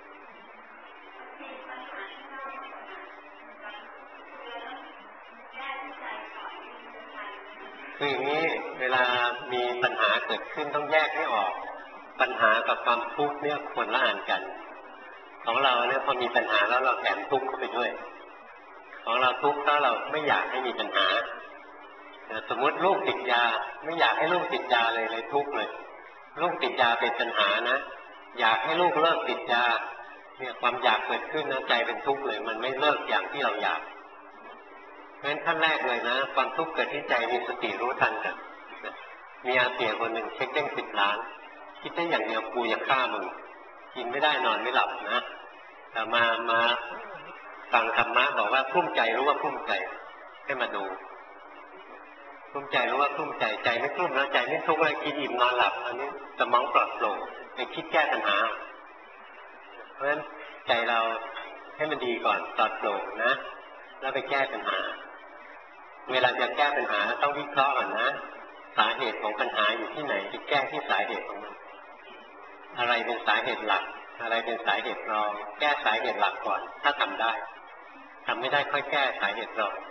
คืออย่างนี้เวลามีปัญหาเกิดขึ้นต้องแยกให้ออกปัญหากับความทุกข์เนี่ยควรละอ่านกันของเราเนี่ยพอมีปัญหาแล้วเราแถมทุกข์เข้าไปด้วยของเราทุกข์ถ้าเราไม่อยากให้มีปัญหาสมมติลูกติดยาไม่อยากให้ลูกติดยาเลยเลยทุกข์เลยลูกติดยาเป็นปัญหานะอยากให้ลูกเลิกติดยาเนี่ยความอยากเกิดขึ้นนะใจเป็นทุกข์เลยมันไม่เลิกอย่างที่เราอยากเพราะฉะนั้นขั้นแรกเลยนะความทุกข์เกิดที่ใจมีสติรู้ทันกันมีอาเสียคนหนึ่งเช็คเด้งสิบล้านคิดได้อย่างเดียวกูจะฆ่ามึงกินไม่ได้นอนไม่หลับนะแต่มามาฟังธรรมะบอกว่าพุ่มใจรู้ว่าพุ่มใจให้มาดูพุ่มใจรู้ว่าพุ่มใจใจไม่พุ่มแล้วใจไม่ทุกข์เลยกินอิ่มนอนหลับอันนี้สมองปลอดโปร่งไปคิดแก้ปัญหาเพราะฉะนั้นใจเราให้มันดีก่อนปลอดโปร่งนะแล้วไปแก้ปัญหาเวลาจะแก้ปัญหาต้องวิเคราะห์ก่อนนะสาเหตุของปัญหาอยู่ที่ไหนจะแก้ที่สาเหตุของมันอะไรเป็นสาเหตุหลักอะไรเป็นสาเหตุรองแก้สาเหตุหลักก่อนถ้าทำได้ทำไม่ได้ค่อยแก้สาเหตุรอง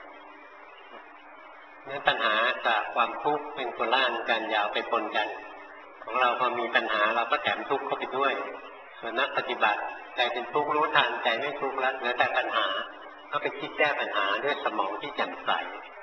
นั้นปัญหากับความทุกข์เป็นคนละอันกันยาวไปปนกันของเราพอมีปัญหาเราก็แถมทุกข์เข้าไปด้วยส่วนนักปฏิบัติใจเป็นทุกข์รู้ทันใจไม่ทุกข์แล้วเหลือแต่ปัญหาก็ไปคิดแก้ปัญหาด้วยสมองที่แจ่มใส